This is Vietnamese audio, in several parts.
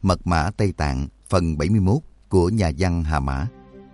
Mật mã Tây Tạng phần 71 của nhà văn Hà Mã.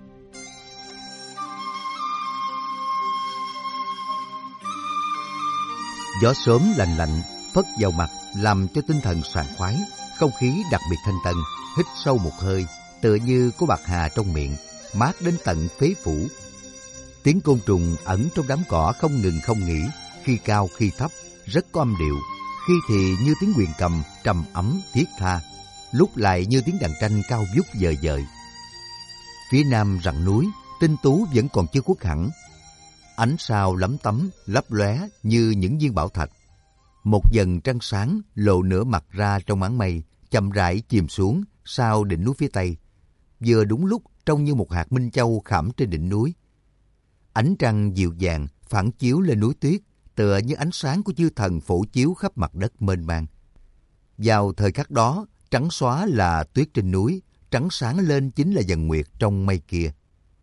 Gió sớm lành lạnh phất vào mặt làm cho tinh thần sảng khoái, không khí đặc biệt thanh tân. Hít sâu một hơi, tựa như có bạc hà trong miệng, mát đến tận phế phủ. Tiếng côn trùng ẩn trong đám cỏ không ngừng không nghỉ, khi cao khi thấp, rất có âm điệu. Khi thì như tiếng huyền cầm trầm ấm thiết tha, lúc lại như tiếng đàn tranh cao vút vời vợi. Phía nam rặng núi, tinh tú vẫn còn chưa khuất hẳn. Ánh sao lấm tấm, lấp lóe như những viên bảo thạch. Một dần trăng sáng lộ nửa mặt ra trong màn mây, chậm rãi chìm xuống sau đỉnh núi phía tây. Vừa đúng lúc trông như một hạt minh châu khảm trên đỉnh núi. Ánh trăng dịu dàng phản chiếu lên núi tuyết, tựa như ánh sáng của chư thần phổ chiếu khắp mặt đất mênh mang. Vào thời khắc đó, trắng xóa là tuyết trên núi, trắng sáng lên chính là dần nguyệt trong mây kia.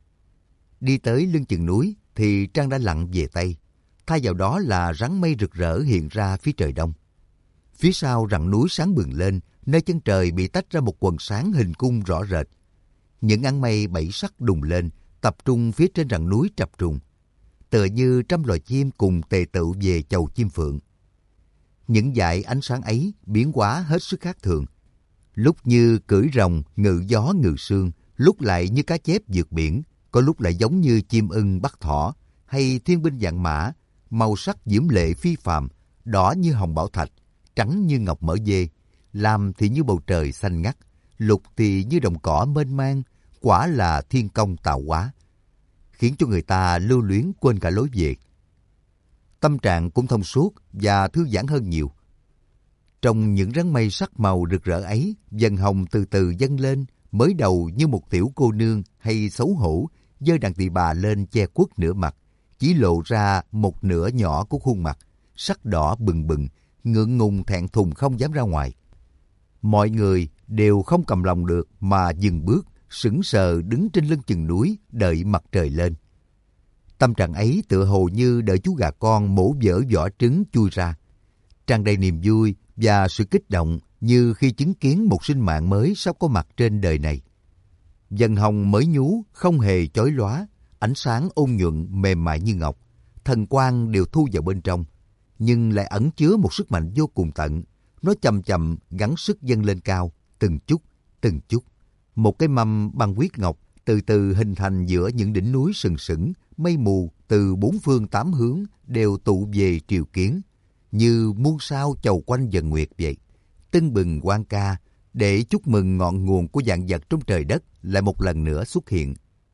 Đi tới lưng chừng núi thì trăng đã lặn về tây, thay vào đó là rắn mây rực rỡ hiện ra phía trời đông. Phía sau rặng núi sáng bừng lên, nơi chân trời bị tách ra một quần sáng hình cung rõ rệt. Những áng mây bảy sắc đùng lên, tập trung phía trên rặng núi trập trùng, tựa như trăm loài chim cùng tề tựu về chầu chim phượng. Những dải ánh sáng ấy biến hóa hết sức khác thường, lúc như cưỡi rồng ngự gió ngự sương, lúc lại như cá chép vượt biển, có lúc lại giống như chim ưng bắt thỏ hay thiên binh vạn mã, màu sắc diễm lệ phi phàm, đỏ như hồng bảo thạch, trắng như ngọc mỡ dê, lam thì như bầu trời xanh ngắt, lục thì như đồng cỏ mênh mang, quả là thiên công tạo hóa, khiến cho người ta lưu luyến quên cả lối về. Tâm trạng cũng thông suốt và thư giãn hơn nhiều. Trong những rắn mây sắc màu rực rỡ ấy, dần hồng từ từ dâng lên, mới đầu như một tiểu cô nương hay xấu hổ, giơ đàn tỳ bà lên che khuất nửa mặt, chỉ lộ ra một nửa nhỏ của khuôn mặt, sắc đỏ bừng bừng, ngượng ngùng thẹn thùng không dám ra ngoài. Mọi người đều không cầm lòng được mà dừng bước, sững sờ đứng trên lưng chừng núi đợi mặt trời lên. Tâm trạng ấy tựa hồ như đợi chú gà con mổ vỡ vỏ trứng chui ra, tràn đầy niềm vui và sự kích động như khi chứng kiến một sinh mạng mới sắp có mặt trên đời này. Dần hồng mới nhú, không hề chói lóa, ánh sáng ôn nhuận mềm mại như ngọc, thần quang đều thu vào bên trong, nhưng lại ẩn chứa một sức mạnh vô cùng tận. Nó chậm chậm gắng sức dâng lên cao, từng chút, từng chút. Một cái mâm bằng huyết ngọc từ từ hình thành giữa những đỉnh núi sừng sững, mây mù từ bốn phương tám hướng đều tụ về triều kiến, như muôn sao chầu quanh dần nguyệt vậy, tưng bừng hoan ca để chúc mừng ngọn nguồn của vạn vật trong trời đất lại một lần nữa xuất hiện.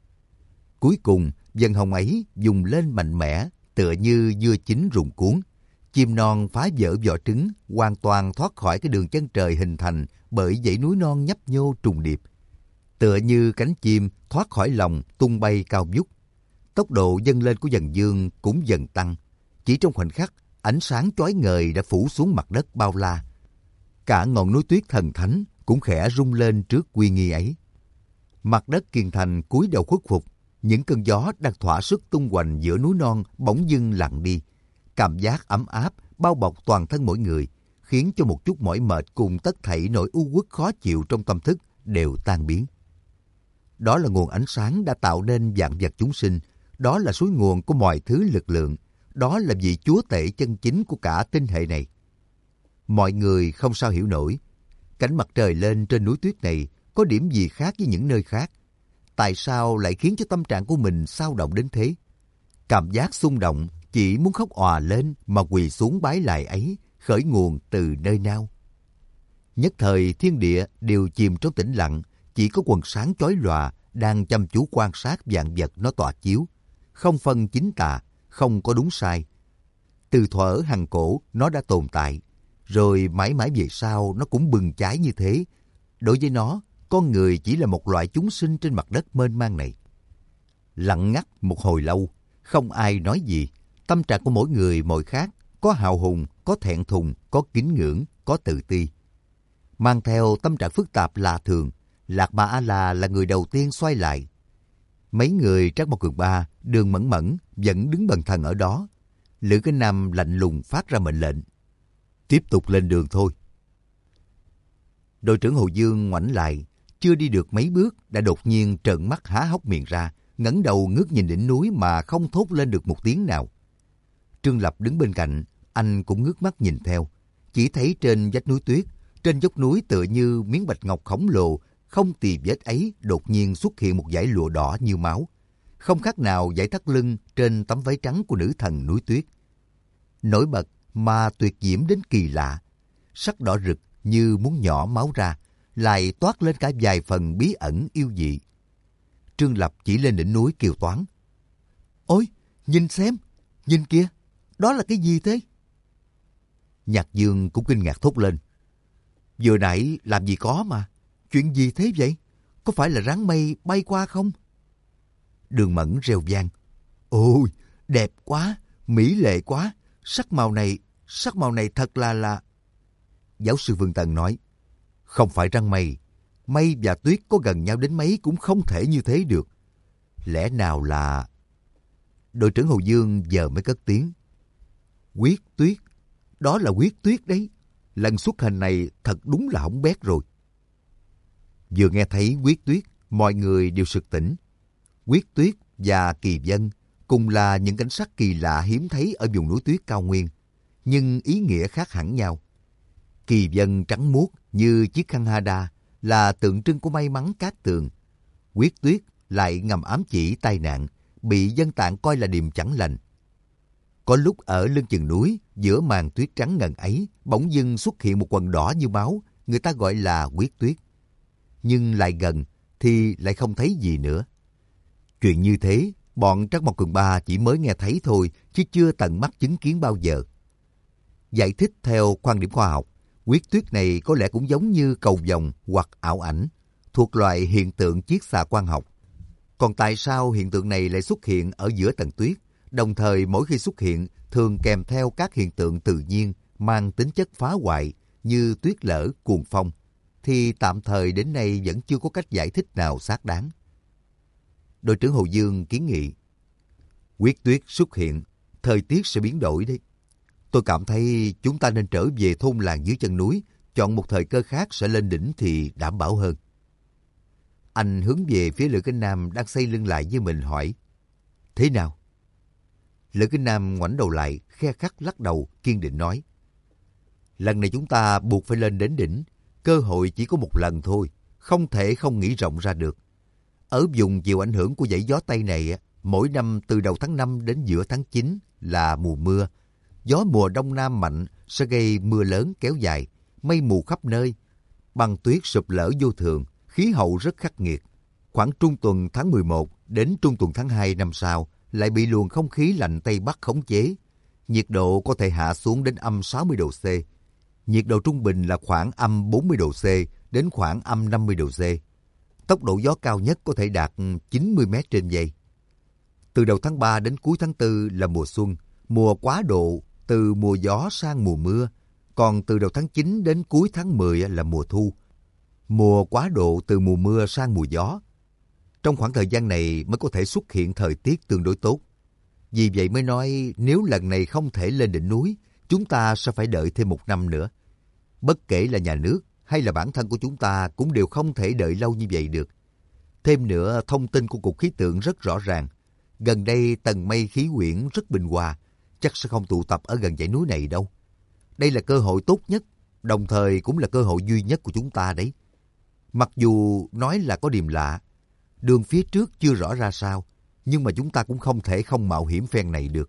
Cuối cùng, dần hồng ấy dùng lên mạnh mẽ, tựa như dưa chín rụng cuốn. Chim non phá vỡ vỏ trứng, hoàn toàn thoát khỏi cái đường chân trời hình thành bởi dãy núi non nhấp nhô trùng điệp. Tựa như cánh chim thoát khỏi lòng tung bay cao vút. Tốc độ dâng lên của dần dương cũng dần tăng. Chỉ trong khoảnh khắc, ánh sáng chói ngời đã phủ xuống mặt đất bao la. Cả ngọn núi tuyết thần thánh cũng khẽ rung lên trước uy nghi ấy. Mặt đất kiên thành cúi đầu khuất phục. Những cơn gió đang thỏa sức tung hoành giữa núi non bỗng dưng lặng đi. Cảm giác ấm áp bao bọc toàn thân mỗi người, khiến cho một chút mỏi mệt cùng tất thảy nỗi u uất khó chịu trong tâm thức đều tan biến. Đó là nguồn ánh sáng đã tạo nên vạn vật chúng sinh, đó là suối nguồn của mọi thứ lực lượng, đó là vị chúa tể chân chính của cả tinh hệ này. Mọi người không sao hiểu nổi, cảnh mặt trời lên trên núi tuyết này có điểm gì khác với những nơi khác? Tại sao lại khiến cho tâm trạng của mình xao động đến thế? Cảm giác xung động, chỉ muốn khóc òa lên mà quỳ xuống bái lại ấy, khởi nguồn từ nơi nào? Nhất thời thiên địa đều chìm trong tĩnh lặng, chỉ có quần sáng chói lòa đang chăm chú quan sát vạn vật nó tỏa chiếu, không phân chính tà, không có đúng sai. Từ thuở hằng cổ nó đã tồn tại, rồi mãi mãi về sau nó cũng bừng cháy như thế. Đối với nó, con người chỉ là một loại chúng sinh trên mặt đất mênh mang này. Lặng ngắt một hồi lâu, không ai nói gì. Tâm trạng của mỗi người mỗi khác, có hào hùng, có thẹn thùng, có kính ngưỡng, có tự ti. Mang theo tâm trạng phức tạp lạ thường, Lạc Bà A-la là người đầu tiên xoay lại. Mấy người Trác Mộc Cường Ba, Đường Mẫn Mẫn vẫn đứng bần thần ở đó. Lữ Cái Nam lạnh lùng phát ra mệnh lệnh. Tiếp tục lên đường thôi. Đội trưởng Hồ Dương ngoảnh lại, chưa đi được mấy bước đã đột nhiên trợn mắt há hốc miệng ra, ngẩng đầu ngước nhìn đỉnh núi mà không thốt lên được một tiếng nào. Trương Lập đứng bên cạnh, anh cũng ngước mắt nhìn theo, chỉ thấy trên vách núi tuyết, trên dốc núi tựa như miếng bạch ngọc khổng lồ, không tì vết ấy đột nhiên xuất hiện một dải lụa đỏ như máu, không khác nào dải thắt lưng trên tấm váy trắng của nữ thần núi tuyết. Nổi bật mà tuyệt diễm đến kỳ lạ, sắc đỏ rực như muốn nhỏ máu ra, lại toát lên cả vài phần bí ẩn yêu dị. Trương Lập chỉ lên đỉnh núi kêu toáng: "Ôi, nhìn xem, nhìn kìa, đó là cái gì thế?" Nhạc Dương cũng kinh ngạc thốt lên: "Vừa nãy làm gì có mà, chuyện gì thế vậy? Có phải là rắn mây bay qua không?" Đường Mẫn reo vang: "Ôi, đẹp quá, mỹ lệ quá, sắc màu này thật là..." Giáo sư Vương Tân nói: "Không phải răng mây, mây và tuyết có gần nhau đến mấy cũng không thể như thế được. Lẽ nào là..." Đội trưởng Hồ Dương giờ mới cất tiếng: "Quyết tuyết, đó là quyết tuyết đấy. Lần xuất hành này thật đúng là hỏng bét rồi." Vừa nghe thấy quyết tuyết, mọi người đều sực tỉnh. Quyết tuyết và kỳ vân cùng là những cảnh sắc kỳ lạ hiếm thấy ở vùng núi tuyết cao nguyên, nhưng ý nghĩa khác hẳn nhau. Kỳ vân trắng muốt như chiếc khăn hada là tượng trưng của may mắn cát tường. Quyết tuyết lại ngầm ám chỉ tai nạn, bị dân tạng coi là điềm chẳng lành. Có lúc ở lưng chừng núi, giữa màn tuyết trắng ngần ấy, bỗng dưng xuất hiện một quần đỏ như máu, người ta gọi là quyết tuyết. Nhưng lại gần thì lại không thấy gì nữa. Chuyện như thế, bọn Trắc Mộc Cường Ba chỉ mới nghe thấy thôi, chứ chưa tận mắt chứng kiến bao giờ. Giải thích theo quan điểm khoa học, quyết tuyết này có lẽ cũng giống như cầu vồng hoặc ảo ảnh, thuộc loại hiện tượng chiết xạ quang học. Còn tại sao hiện tượng này lại xuất hiện ở giữa tầng tuyết, đồng thời mỗi khi xuất hiện thường kèm theo các hiện tượng tự nhiên mang tính chất phá hoại như tuyết lở, cuồng phong, thì tạm thời đến nay vẫn chưa có cách giải thích nào xác đáng. Đội trưởng Hồ Dương kiến nghị: "Quyết tuyết xuất hiện, thời tiết sẽ biến đổi đấy. Tôi cảm thấy chúng ta nên trở về thôn làng dưới chân núi, chọn một thời cơ khác sẽ lên đỉnh thì đảm bảo hơn." Anh hướng về phía Lữ Kinh Nam đang xây lưng lại với mình hỏi: "Thế nào?" Lữ Kinh Nam ngoảnh đầu lại, khe khắc lắc đầu, kiên định nói: "Lần này chúng ta buộc phải lên đến đỉnh. Cơ hội chỉ có một lần thôi, không thể không nghĩ rộng ra được. Ở vùng chịu ảnh hưởng của dãy gió Tây này, mỗi năm từ đầu tháng 5 đến giữa tháng 9 là mùa mưa. Gió mùa đông nam mạnh sẽ gây mưa lớn kéo dài, mây mù khắp nơi, băng tuyết sụp lở vô thường, khí hậu rất khắc nghiệt. Khoảng trung tuần tháng 11 đến trung tuần tháng 2 năm sau lại bị luồng không khí lạnh Tây Bắc khống chế. Nhiệt độ có thể hạ xuống đến âm 60 độ C. Nhiệt độ trung bình là khoảng âm 40 độ C đến khoảng âm 50 độ C. Tốc độ gió cao nhất có thể đạt 90 m trên giây. Từ đầu tháng 3 đến cuối tháng 4 là mùa xuân, mùa quá độ từ mùa gió sang mùa mưa. Còn từ đầu tháng 9 đến cuối tháng 10 là mùa thu, mùa quá độ từ mùa mưa sang mùa gió. Trong khoảng thời gian này mới có thể xuất hiện thời tiết tương đối tốt. Vì vậy mới nói nếu lần này không thể lên đỉnh núi, chúng ta sẽ phải đợi thêm 1 năm nữa. Bất kể là nhà nước hay là bản thân của chúng ta cũng đều không thể đợi lâu như vậy được. Thêm nữa, thông tin của Cục Khí tượng rất rõ ràng. Gần đây tầng mây khí quyển rất bình hòa, chắc sẽ không tụ tập ở gần dãy núi này đâu. Đây là cơ hội tốt nhất, đồng thời cũng là cơ hội duy nhất của chúng ta đấy. Mặc dù nói là có điềm lạ, đường phía trước chưa rõ ra sao, nhưng mà chúng ta cũng không thể không mạo hiểm phen này được.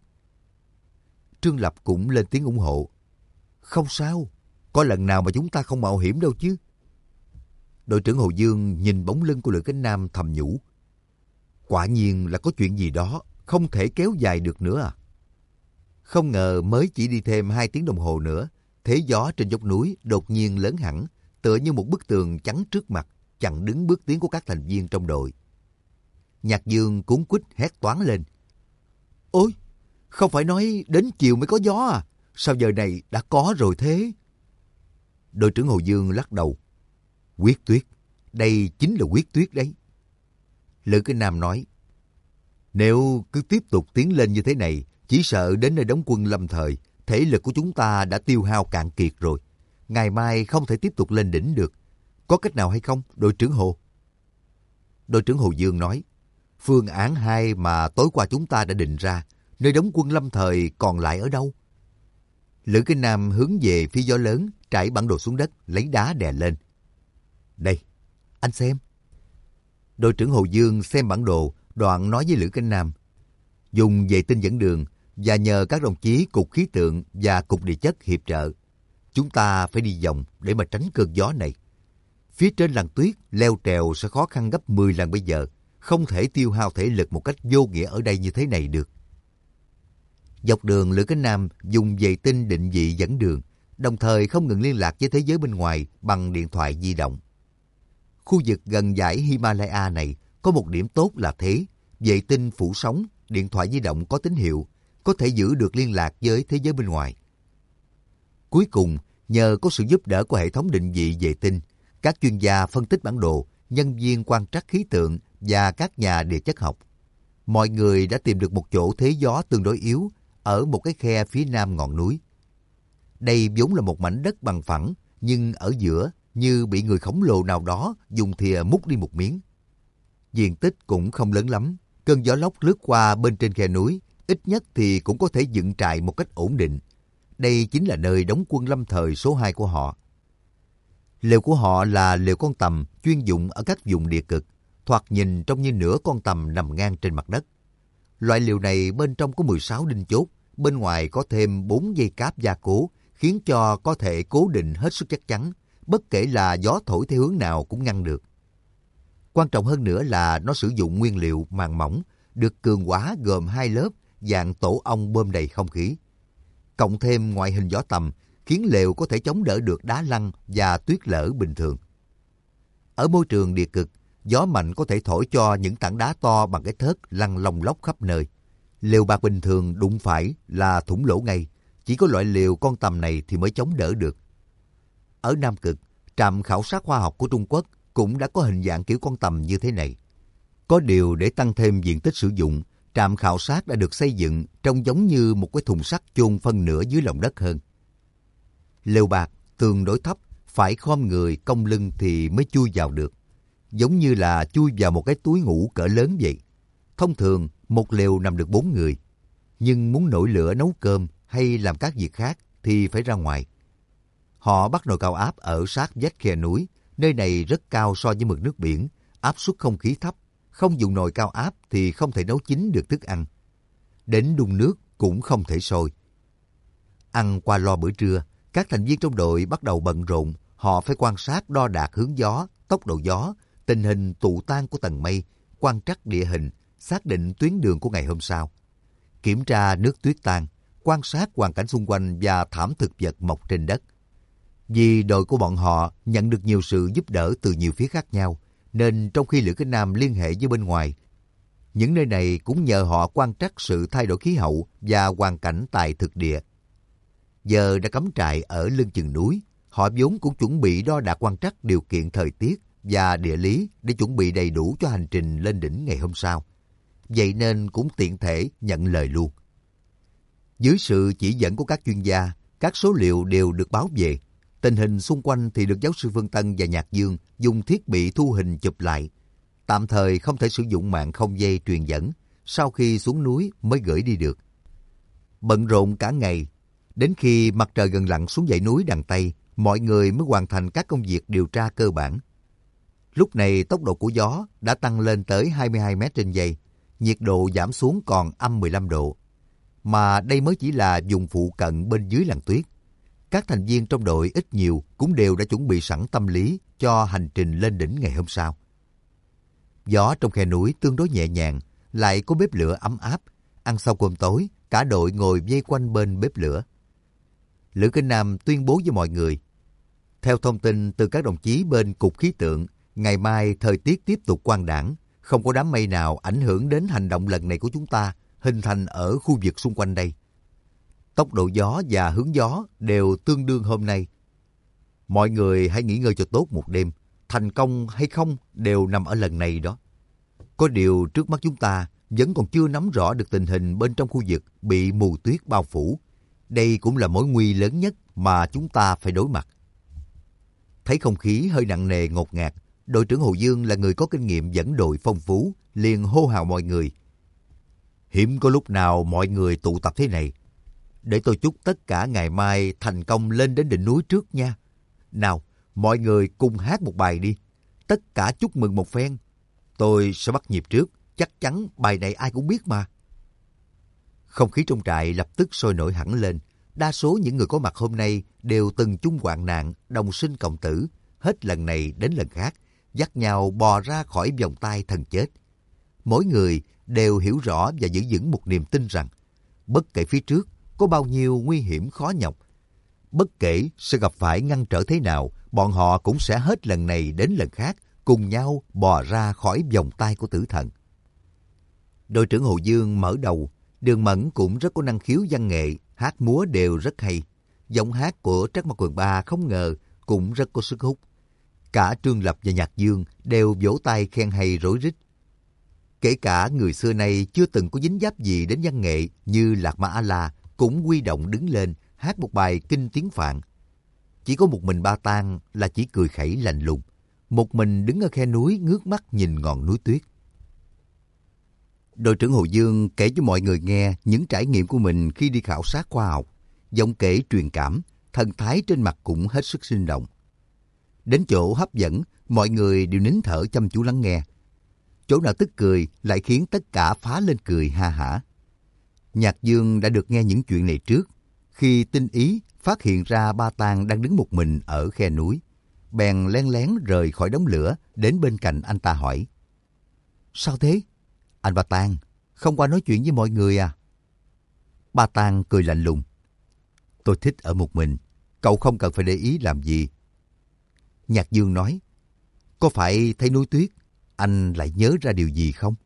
Trương Lập cũng lên tiếng ủng hộ. Không sao, có lần nào mà chúng ta không mạo hiểm đâu chứ. Đội trưởng Hồ Dương nhìn bóng lưng của Lữ Cánh Nam thầm nhủ. Quả nhiên là có chuyện gì đó, không thể kéo dài được nữa à. Không ngờ mới chỉ đi thêm 2 tiếng đồng hồ nữa, thế gió trên dốc núi đột nhiên lớn hẳn, tựa như một bức tường chắn trước mặt, chặn đứng bước tiến của các thành viên trong đội. Nhạc Dương cuống quýt hét toáng lên. Ôi, không phải nói đến chiều mới có gió à? Sao giờ này đã có rồi thế? Đội trưởng Hồ Dương lắc đầu. Quyết tuyết, đây chính là quyết tuyết đấy. Lữ Kinh Nam nói. Nếu cứ tiếp tục tiến lên như thế này, chỉ sợ đến nơi đóng quân lâm thời, thể lực của chúng ta đã tiêu hao cạn kiệt rồi. Ngày mai không thể tiếp tục lên đỉnh được. Có cách nào hay không, đội trưởng Hồ? Đội trưởng Hồ Dương nói, phương án 2 mà tối qua chúng ta đã định ra, nơi đóng quân lâm thời còn lại ở đâu? Lữ Kinh Nam hướng về phía gió lớn, trải bản đồ xuống đất, lấy đá đè lên. Đây, anh xem. Đội trưởng Hồ Dương xem bản đồ, đoạn nói với Lữ Kinh Nam, dùng vệ tinh dẫn đường và nhờ các đồng chí Cục Khí tượng và Cục Địa chất hiệp trợ. Chúng ta phải đi vòng để mà tránh cơn gió này. Phía trên làn tuyết, leo trèo sẽ khó khăn gấp 10 lần bây giờ. Không thể tiêu hao thể lực một cách vô nghĩa ở đây như thế này được. Dọc đường, Lữ Kinh Nam dùng vệ tinh định vị dẫn đường, đồng thời không ngừng liên lạc với thế giới bên ngoài bằng điện thoại di động. Khu vực gần dãy Himalaya này có một điểm tốt là thế, vệ tinh phủ sóng, điện thoại di động có tín hiệu, có thể giữ được liên lạc với thế giới bên ngoài. Cuối cùng, nhờ có sự giúp đỡ của hệ thống định vị vệ tinh, các chuyên gia phân tích bản đồ, nhân viên quan trắc khí tượng và các nhà địa chất học, mọi người đã tìm được một chỗ thế gió tương đối yếu ở một cái khe phía nam ngọn núi. Đây vốn là một mảnh đất bằng phẳng, nhưng ở giữa như bị người khổng lồ nào đó dùng thìa múc đi một miếng. Diện tích cũng không lớn lắm, cơn gió lốc lướt qua bên trên khe núi, ít nhất thì cũng có thể dựng trại một cách ổn định. Đây chính là nơi đóng quân lâm thời số 2 của họ. Lều của họ là lều con tầm chuyên dụng ở các vùng địa cực, thoạt nhìn trông như nửa con tầm nằm ngang trên mặt đất. Loại lều này bên trong có 16 đinh chốt, bên ngoài có thêm 4 dây cáp gia cố, khiến cho có thể cố định hết sức chắc chắn, bất kể là gió thổi theo hướng nào cũng ngăn được. Quan trọng hơn nữa là nó sử dụng nguyên liệu màng mỏng, được cường hóa gồm 2 lớp, dạng tổ ong bơm đầy không khí. Cộng thêm ngoại hình gió tầm, khiến lều có thể chống đỡ được đá lăn và tuyết lở bình thường. Ở môi trường địa cực, gió mạnh có thể thổi cho những tảng đá to bằng cái thớt lăn lông lốc khắp nơi. Lều bạt bình thường đụng phải là thủng lỗ ngay, chỉ có loại lều con tầm này thì mới chống đỡ được. Ở Nam Cực, trạm khảo sát khoa học của Trung Quốc cũng đã có hình dạng kiểu con tầm như thế này. Có điều để tăng thêm diện tích sử dụng, trạm khảo sát đã được xây dựng trông giống như một cái thùng sắt chôn phân nửa dưới lòng đất hơn. Lều bạt tương đối thấp, phải khom người cong lưng thì mới chui vào được. Giống như là chui vào một cái túi ngủ cỡ lớn vậy. Thông thường, một lều nằm được 4 người. Nhưng muốn nổi lửa nấu cơm hay làm các việc khác thì phải ra ngoài. Họ bắt nồi cao áp ở sát vách khe núi. Nơi này rất cao so với mực nước biển, áp suất không khí thấp. Không dùng nồi cao áp thì không thể nấu chín được thức ăn. Đến đun nước cũng không thể sôi. Ăn qua lo bữa trưa, các thành viên trong đội bắt đầu bận rộn. Họ phải quan sát đo đạc hướng gió, tốc độ gió, tình hình tụ tan của tầng mây, quan trắc địa hình, xác định tuyến đường của ngày hôm sau. Kiểm tra nước tuyết tan, quan sát hoàn cảnh xung quanh và thảm thực vật mọc trên đất. Vì đội của bọn họ nhận được nhiều sự giúp đỡ từ nhiều phía khác nhau, nên trong khi Lữ Kinh Nam liên hệ với bên ngoài, những nơi này cũng nhờ họ quan trắc sự thay đổi khí hậu và hoàn cảnh tại thực địa. Giờ đã cắm trại ở lưng chừng núi, họ vốn cũng chuẩn bị đo đạc quan trắc điều kiện thời tiết và địa lý để chuẩn bị đầy đủ cho hành trình lên đỉnh ngày hôm sau. Vậy nên cũng tiện thể nhận lời luôn. Dưới sự chỉ dẫn của các chuyên gia, các số liệu đều được báo về. Tình hình xung quanh thì được giáo sư Phương Tân và Nhạc Dương dùng thiết bị thu hình chụp lại. Tạm thời không thể sử dụng mạng không dây truyền dẫn, sau khi xuống núi mới gửi đi được. Bận rộn cả ngày, đến khi mặt trời gần lặn xuống dãy núi đằng Tây, mọi người mới hoàn thành các công việc điều tra cơ bản. Lúc này tốc độ của gió đã tăng lên tới 22 mét trên giây, nhiệt độ giảm xuống còn âm 15 độ. Mà đây mới chỉ là vùng phụ cận bên dưới làn tuyết. Các thành viên trong đội ít nhiều cũng đều đã chuẩn bị sẵn tâm lý cho hành trình lên đỉnh ngày hôm sau. Gió trong khe núi tương đối nhẹ nhàng, lại có bếp lửa ấm áp. Ăn sau cơm tối, cả đội ngồi vây quanh bên bếp lửa. Lữ Kinh Nam tuyên bố với mọi người. Theo thông tin từ các đồng chí bên Cục Khí tượng, ngày mai thời tiết tiếp tục quang đãng, không có đám mây nào ảnh hưởng đến hành động lần này của chúng ta hình thành ở khu vực xung quanh đây. Tốc độ gió và hướng gió đều tương đương hôm nay. Mọi người hãy nghỉ ngơi cho tốt một đêm, thành công hay không đều nằm ở lần này đó. Có điều trước mắt chúng ta vẫn còn chưa nắm rõ được tình hình bên trong khu vực bị mù tuyết bao phủ. Đây cũng là mối nguy lớn nhất mà chúng ta phải đối mặt. Thấy không khí hơi nặng nề ngột ngạt, đội trưởng Hồ Dương là người có kinh nghiệm dẫn đội phong phú, liền hô hào mọi người. Hiếm có lúc nào mọi người tụ tập thế này. Để tôi chúc tất cả ngày mai thành công lên đến đỉnh núi trước nha. Nào, mọi người cùng hát một bài đi. Tất cả chúc mừng một phen. Tôi sẽ bắt nhịp trước, chắc chắn bài này ai cũng biết mà. Không khí trong trại lập tức sôi nổi hẳn lên. Đa số những người có mặt hôm nay đều từng chung hoạn nạn, đồng sinh cộng tử, hết lần này đến lần khác, dắt nhau bò ra khỏi vòng tay thần chết. Mỗi người đều hiểu rõ và giữ vững một niềm tin rằng, bất kể phía trước có bao nhiêu nguy hiểm khó nhọc, bất kể sẽ gặp phải ngăn trở thế nào, bọn họ cũng sẽ hết lần này đến lần khác cùng nhau bò ra khỏi vòng tay của tử thần. Đội trưởng Hồ Dương mở đầu, Đường Mẫn cũng rất có năng khiếu văn nghệ, hát múa đều rất hay. Giọng hát của Trác Mộc Cường Ba không ngờ cũng rất có sức hút. Cả Trương Lập và Nhạc Dương đều vỗ tay khen hay rối rít. Kể cả người xưa nay chưa từng có dính dáp gì đến văn nghệ như Lạc Ma A-la cũng huy động đứng lên hát một bài kinh tiếng Phạn. Chỉ có một mình Ba Tang là chỉ cười khẩy lạnh lùng, một mình đứng ở khe núi ngước mắt nhìn ngọn núi tuyết. Đội trưởng Hồ Dương kể cho mọi người nghe những trải nghiệm của mình khi đi khảo sát khoa học. Giọng kể truyền cảm, thần thái trên mặt cũng hết sức sinh động. Đến chỗ hấp dẫn, mọi người đều nín thở chăm chú lắng nghe. Chỗ nào tức cười lại khiến tất cả phá lên cười ha hả. Nhạc Dương đã được nghe những chuyện này trước. Khi tinh ý phát hiện ra Ba Tang đang đứng một mình ở khe núi, bèn len lén rời khỏi đống lửa đến bên cạnh anh ta hỏi. Sao thế? Anh Ba Tang, không qua nói chuyện với mọi người à? Ba Tang cười lạnh lùng. Tôi thích ở một mình, cậu không cần phải để ý làm gì. Nhạc Dương nói, có phải thấy núi tuyết, anh lại nhớ ra điều gì không?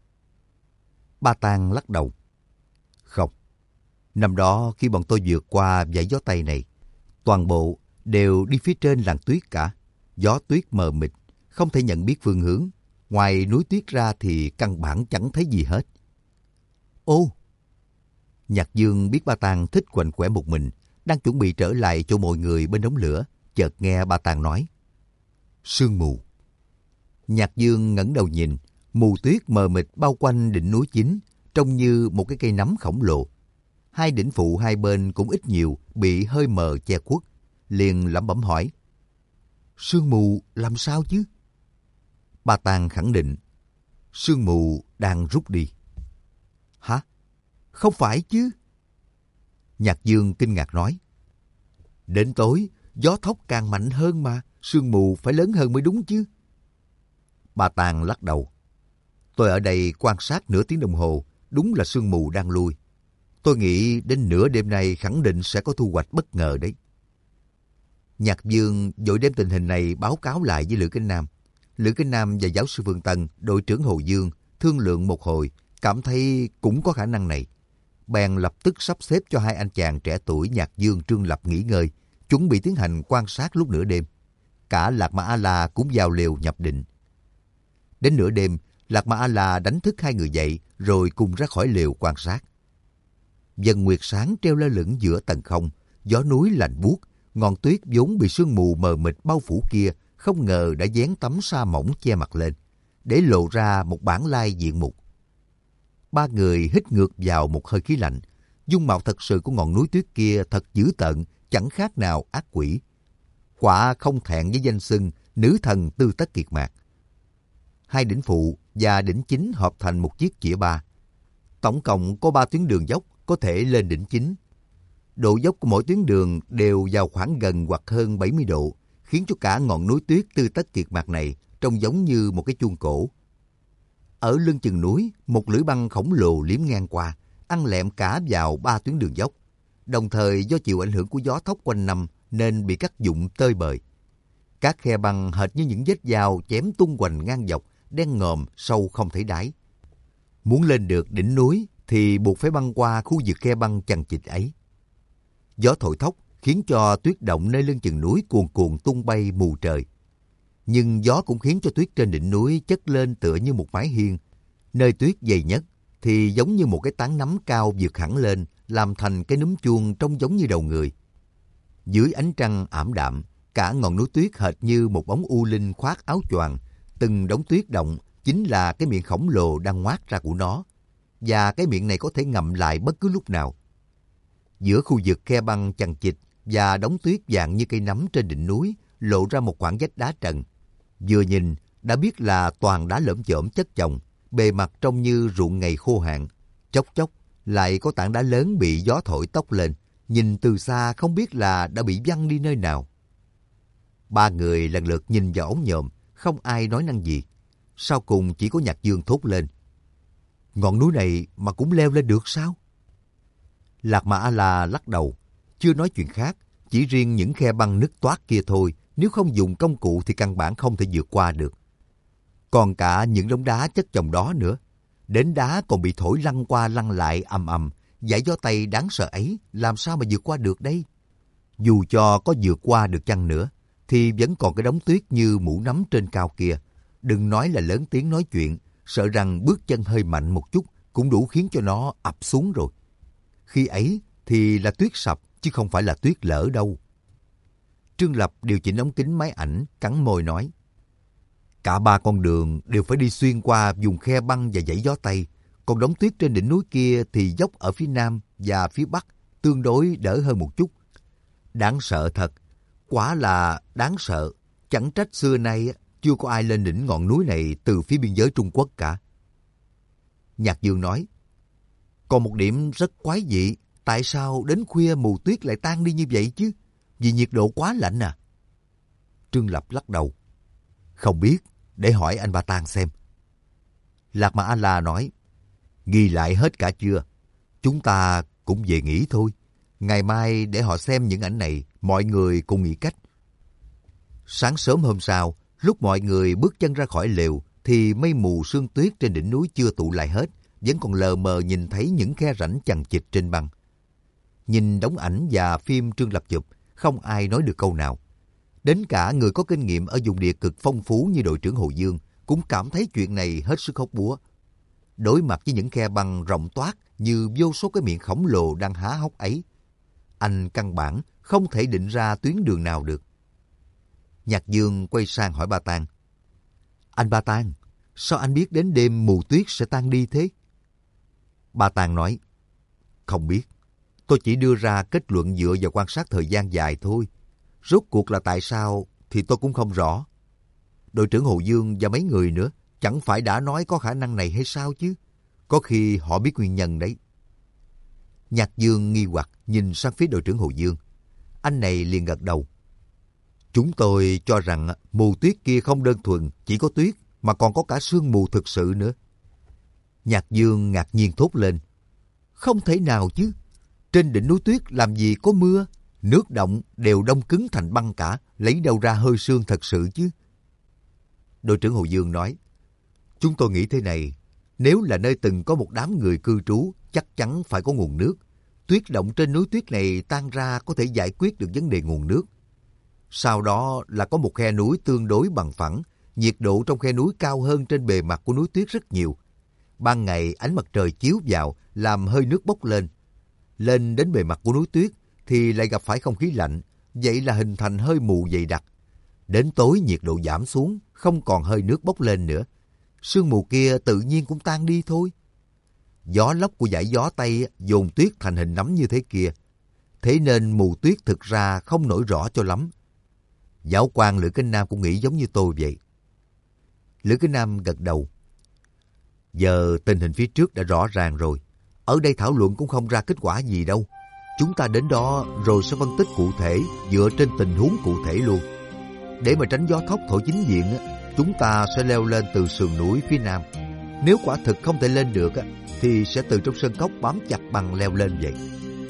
Ba Tang lắc đầu. Không, năm đó khi bọn tôi vượt qua dãy gió Tây này, toàn bộ đều đi phía trên làn tuyết cả. Gió tuyết mờ mịt, không thể nhận biết phương hướng. Ngoài núi tuyết ra thì căn bản chẳng thấy gì hết. Ô! Nhạc Dương biết Ba Tang thích quạnh quẻ một mình, đang chuẩn bị trở lại chỗ mọi người bên đống lửa, chợt nghe Ba Tang nói. Sương mù. Nhạc Dương ngẩng đầu nhìn, mù tuyết mờ mịt bao quanh đỉnh núi chính, trông như một cái cây nấm khổng lồ. Hai đỉnh phụ hai bên cũng ít nhiều bị hơi mờ che khuất, liền lẩm bẩm hỏi. Sương mù làm sao chứ? Ba Tang khẳng định, sương mù đang rút đi. Hả? Không phải chứ? Nhạc Dương kinh ngạc nói. Đến tối, gió thốc càng mạnh hơn mà, sương mù phải lớn hơn mới đúng chứ. Ba Tang lắc đầu. Tôi ở đây quan sát nửa tiếng đồng hồ, đúng là sương mù đang lui. Tôi nghĩ đến nửa đêm nay khẳng định sẽ có thu hoạch bất ngờ đấy. Nhạc Dương vội đem tình hình này báo cáo lại với Lữ Kinh Nam. Lữ Kinh Nam và giáo sư Phương Tân, đội trưởng Hồ Dương, thương lượng một hồi, cảm thấy cũng có khả năng này. Bèn lập tức sắp xếp cho hai anh chàng trẻ tuổi Nhạc Dương, Trương Lập nghỉ ngơi, chuẩn bị tiến hành quan sát lúc nửa đêm. Cả Lạc Ma A-la cũng vào lều nhập định. Đến nửa đêm, Lạc Ma A-la đánh thức hai người dậy, rồi cùng ra khỏi lều quan sát. Dần nguyệt sáng treo lơ lửng giữa tầng không, gió núi lạnh buốt, ngọn tuyết vốn bị sương mù mờ mịt bao phủ kia không ngờ đã vén tấm sa mỏng che mặt lên, để lộ ra một bản lai diện mục. Ba người hít ngược vào một hơi khí lạnh. Dung mạo thật sự của ngọn núi tuyết kia thật dữ tợn, chẳng khác nào ác quỷ. Quả không thẹn với danh xưng nữ thần tư tất kiệt mạc. Hai đỉnh phụ và đỉnh chính hợp thành một chiếc chĩa ba. Tổng cộng có 3 tuyến đường dốc có thể lên đỉnh chính. Độ dốc của mỗi tuyến đường đều vào khoảng gần hoặc hơn 70 độ, khiến cho cả ngọn núi tuyết tư tất kiệt mạc này trông giống như một cái chuông cổ. Ở lưng chừng núi, một lưỡi băng khổng lồ liếm ngang qua, ăn lẹm cả vào 3 tuyến đường dốc. Đồng thời do chịu ảnh hưởng của gió thốc quanh năm nên bị cắt vụn tơi bời. Các khe băng hệt như những vết dao chém tung hoành ngang dọc, đen ngòm, sâu không thấy đáy. Muốn lên được đỉnh núi thì buộc phải băng qua khu vực khe băng chằng chịt ấy. Gió thổi thốc khiến cho tuyết động nơi lưng chừng núi cuồn cuộn tung bay mù trời. Nhưng gió cũng khiến cho tuyết trên đỉnh núi chất lên tựa như một mái hiên. Nơi tuyết dày nhất thì giống như một cái tán nắm cao vượt hẳn lên, làm thành cái núm chuông trông giống như đầu người. Dưới ánh trăng ảm đạm, Cả ngọn núi tuyết hệt như một bóng u linh khoác áo choàng, từng đống tuyết động chính là cái miệng khổng lồ đang ngoác ra của nó, và cái miệng này có thể ngậm lại bất cứ lúc nào. Giữa khu vực khe băng chằng chịt và đống tuyết dạng như cây nấm trên đỉnh núi lộ ra một khoảng vách đá trần. Vừa nhìn đã biết là toàn đá lởm chởm chất chồng, bề mặt trông như ruộng ngày khô hạn. Chốc chốc lại có tảng đá lớn bị gió thổi tốc lên, nhìn từ xa không biết là đã bị văng đi nơi nào. Ba người lần lượt nhìn vào ống nhòm, không ai nói năng gì. Sau cùng chỉ có Nhạc Dương thốt lên: ngọn núi này mà cũng leo lên được sao? Lạc Mà A-la lắc đầu, chưa nói chuyện khác, chỉ riêng những khe băng nứt toác kia thôi, nếu không dùng công cụ thì căn bản không thể vượt qua được. Còn cả những đống đá chất chồng đó nữa, đến đá còn bị thổi lăn qua lăn lại ầm ầm, dải gió Tây đáng sợ ấy làm sao mà vượt qua được đây? Dù cho có vượt qua được chăng nữa, thì vẫn còn cái đống tuyết như mũ nắm trên cao kia. Đừng nói là lớn tiếng nói chuyện, sợ rằng bước chân hơi mạnh một chút cũng đủ khiến cho nó ập xuống rồi. Khi ấy thì là tuyết sập chứ không phải là tuyết lở đâu. Trương Lập điều chỉnh ống kính máy ảnh, cắn môi nói: cả ba con đường đều phải đi xuyên qua vùng khe băng và dãy gió Tây, còn đống tuyết trên đỉnh núi kia thì dốc ở phía Nam và phía Bắc tương đối đỡ hơn một chút. Đáng sợ thật, quả là đáng sợ, chẳng trách xưa nay chưa có ai lên đỉnh ngọn núi này từ phía biên giới Trung Quốc cả. Nhạc Dương nói: còn một điểm rất quái dị, tại sao đến khuya mù tuyết lại tan đi như vậy chứ? Vì nhiệt độ quá lạnh à? Trương Lập lắc đầu: không biết, để hỏi anh Ba Tang xem. Lạc Mà A-la nói: ghi lại hết cả chưa? Chúng ta cũng về nghỉ thôi. Ngày mai để họ xem những ảnh này, mọi người cùng nghĩ cách. Sáng sớm hôm sau, lúc mọi người bước chân ra khỏi lều, thì mây mù sương tuyết trên đỉnh núi chưa tụ lại hết, vẫn còn lờ mờ nhìn thấy những khe rãnh chằng chịt trên băng. Nhìn đống ảnh và phim Trương Lập chụp, không ai nói được câu nào. Đến cả người có kinh nghiệm ở vùng địa cực phong phú như đội trưởng Hồ Dương cũng cảm thấy chuyện này hết sức hóc búa. Đối mặt với những khe băng rộng toát như vô số cái miệng khổng lồ đang há hốc ấy, anh căn bản không thể định ra tuyến đường nào được. Nhạc Dương quay sang hỏi Ba Tang: anh Ba Tang, sao anh biết đến đêm mù tuyết sẽ tan đi thế? Ba Tang nói: không biết, tôi chỉ đưa ra kết luận dựa vào quan sát thời gian dài thôi. Rốt cuộc là tại sao thì tôi cũng không rõ. Đội trưởng Hồ Dương và mấy người nữa chẳng phải đã nói có khả năng này hay sao chứ? Có khi họ biết nguyên nhân đấy. Nhạc Dương nghi hoặc nhìn sang phía đội trưởng Hồ Dương. Anh này liền gật đầu: chúng tôi cho rằng mù tuyết kia không đơn thuần chỉ có tuyết, mà còn có cả sương mù thực sự nữa. Nhạc Dương ngạc nhiên thốt lên: không thể nào chứ, trên đỉnh núi tuyết làm gì có mưa, nước động đều đông cứng thành băng cả, lấy đâu ra hơi sương thật sự chứ? Đội trưởng Hồ Dương nói: chúng tôi nghĩ thế này, nếu là nơi từng có một đám người cư trú, chắc chắn phải có nguồn nước. Tuyết động trên núi tuyết này tan ra có thể giải quyết được vấn đề nguồn nước. Sau đó là có một khe núi tương đối bằng phẳng, nhiệt độ trong khe núi cao hơn trên bề mặt của núi tuyết rất nhiều. Ban ngày ánh mặt trời chiếu vào làm hơi nước bốc lên. Lên đến bề mặt của núi tuyết thì lại gặp phải không khí lạnh, vậy là hình thành hơi mù dày đặc. Đến tối nhiệt độ giảm xuống, không còn hơi nước bốc lên nữa. Sương mù kia tự nhiên cũng tan đi thôi. Gió lốc của dải gió Tây dồn tuyết thành hình nắm như thế kia. Thế nên mù tuyết thực ra không nổi rõ cho lắm. Giáo quan Lữ Kinh Nam cũng nghĩ giống như tôi vậy. Lữ Kinh Nam gật đầu: giờ tình hình phía trước đã rõ ràng rồi. Ở đây thảo luận cũng không ra kết quả gì đâu. Chúng ta đến đó rồi sẽ phân tích cụ thể dựa trên tình huống cụ thể luôn. Để mà tránh gió thốc thổi chính diện, chúng ta sẽ leo lên từ sườn núi phía Nam. Nếu quả thực không thể lên được thì sẽ từ trong sơn cốc bám chặt bằng leo lên vậy.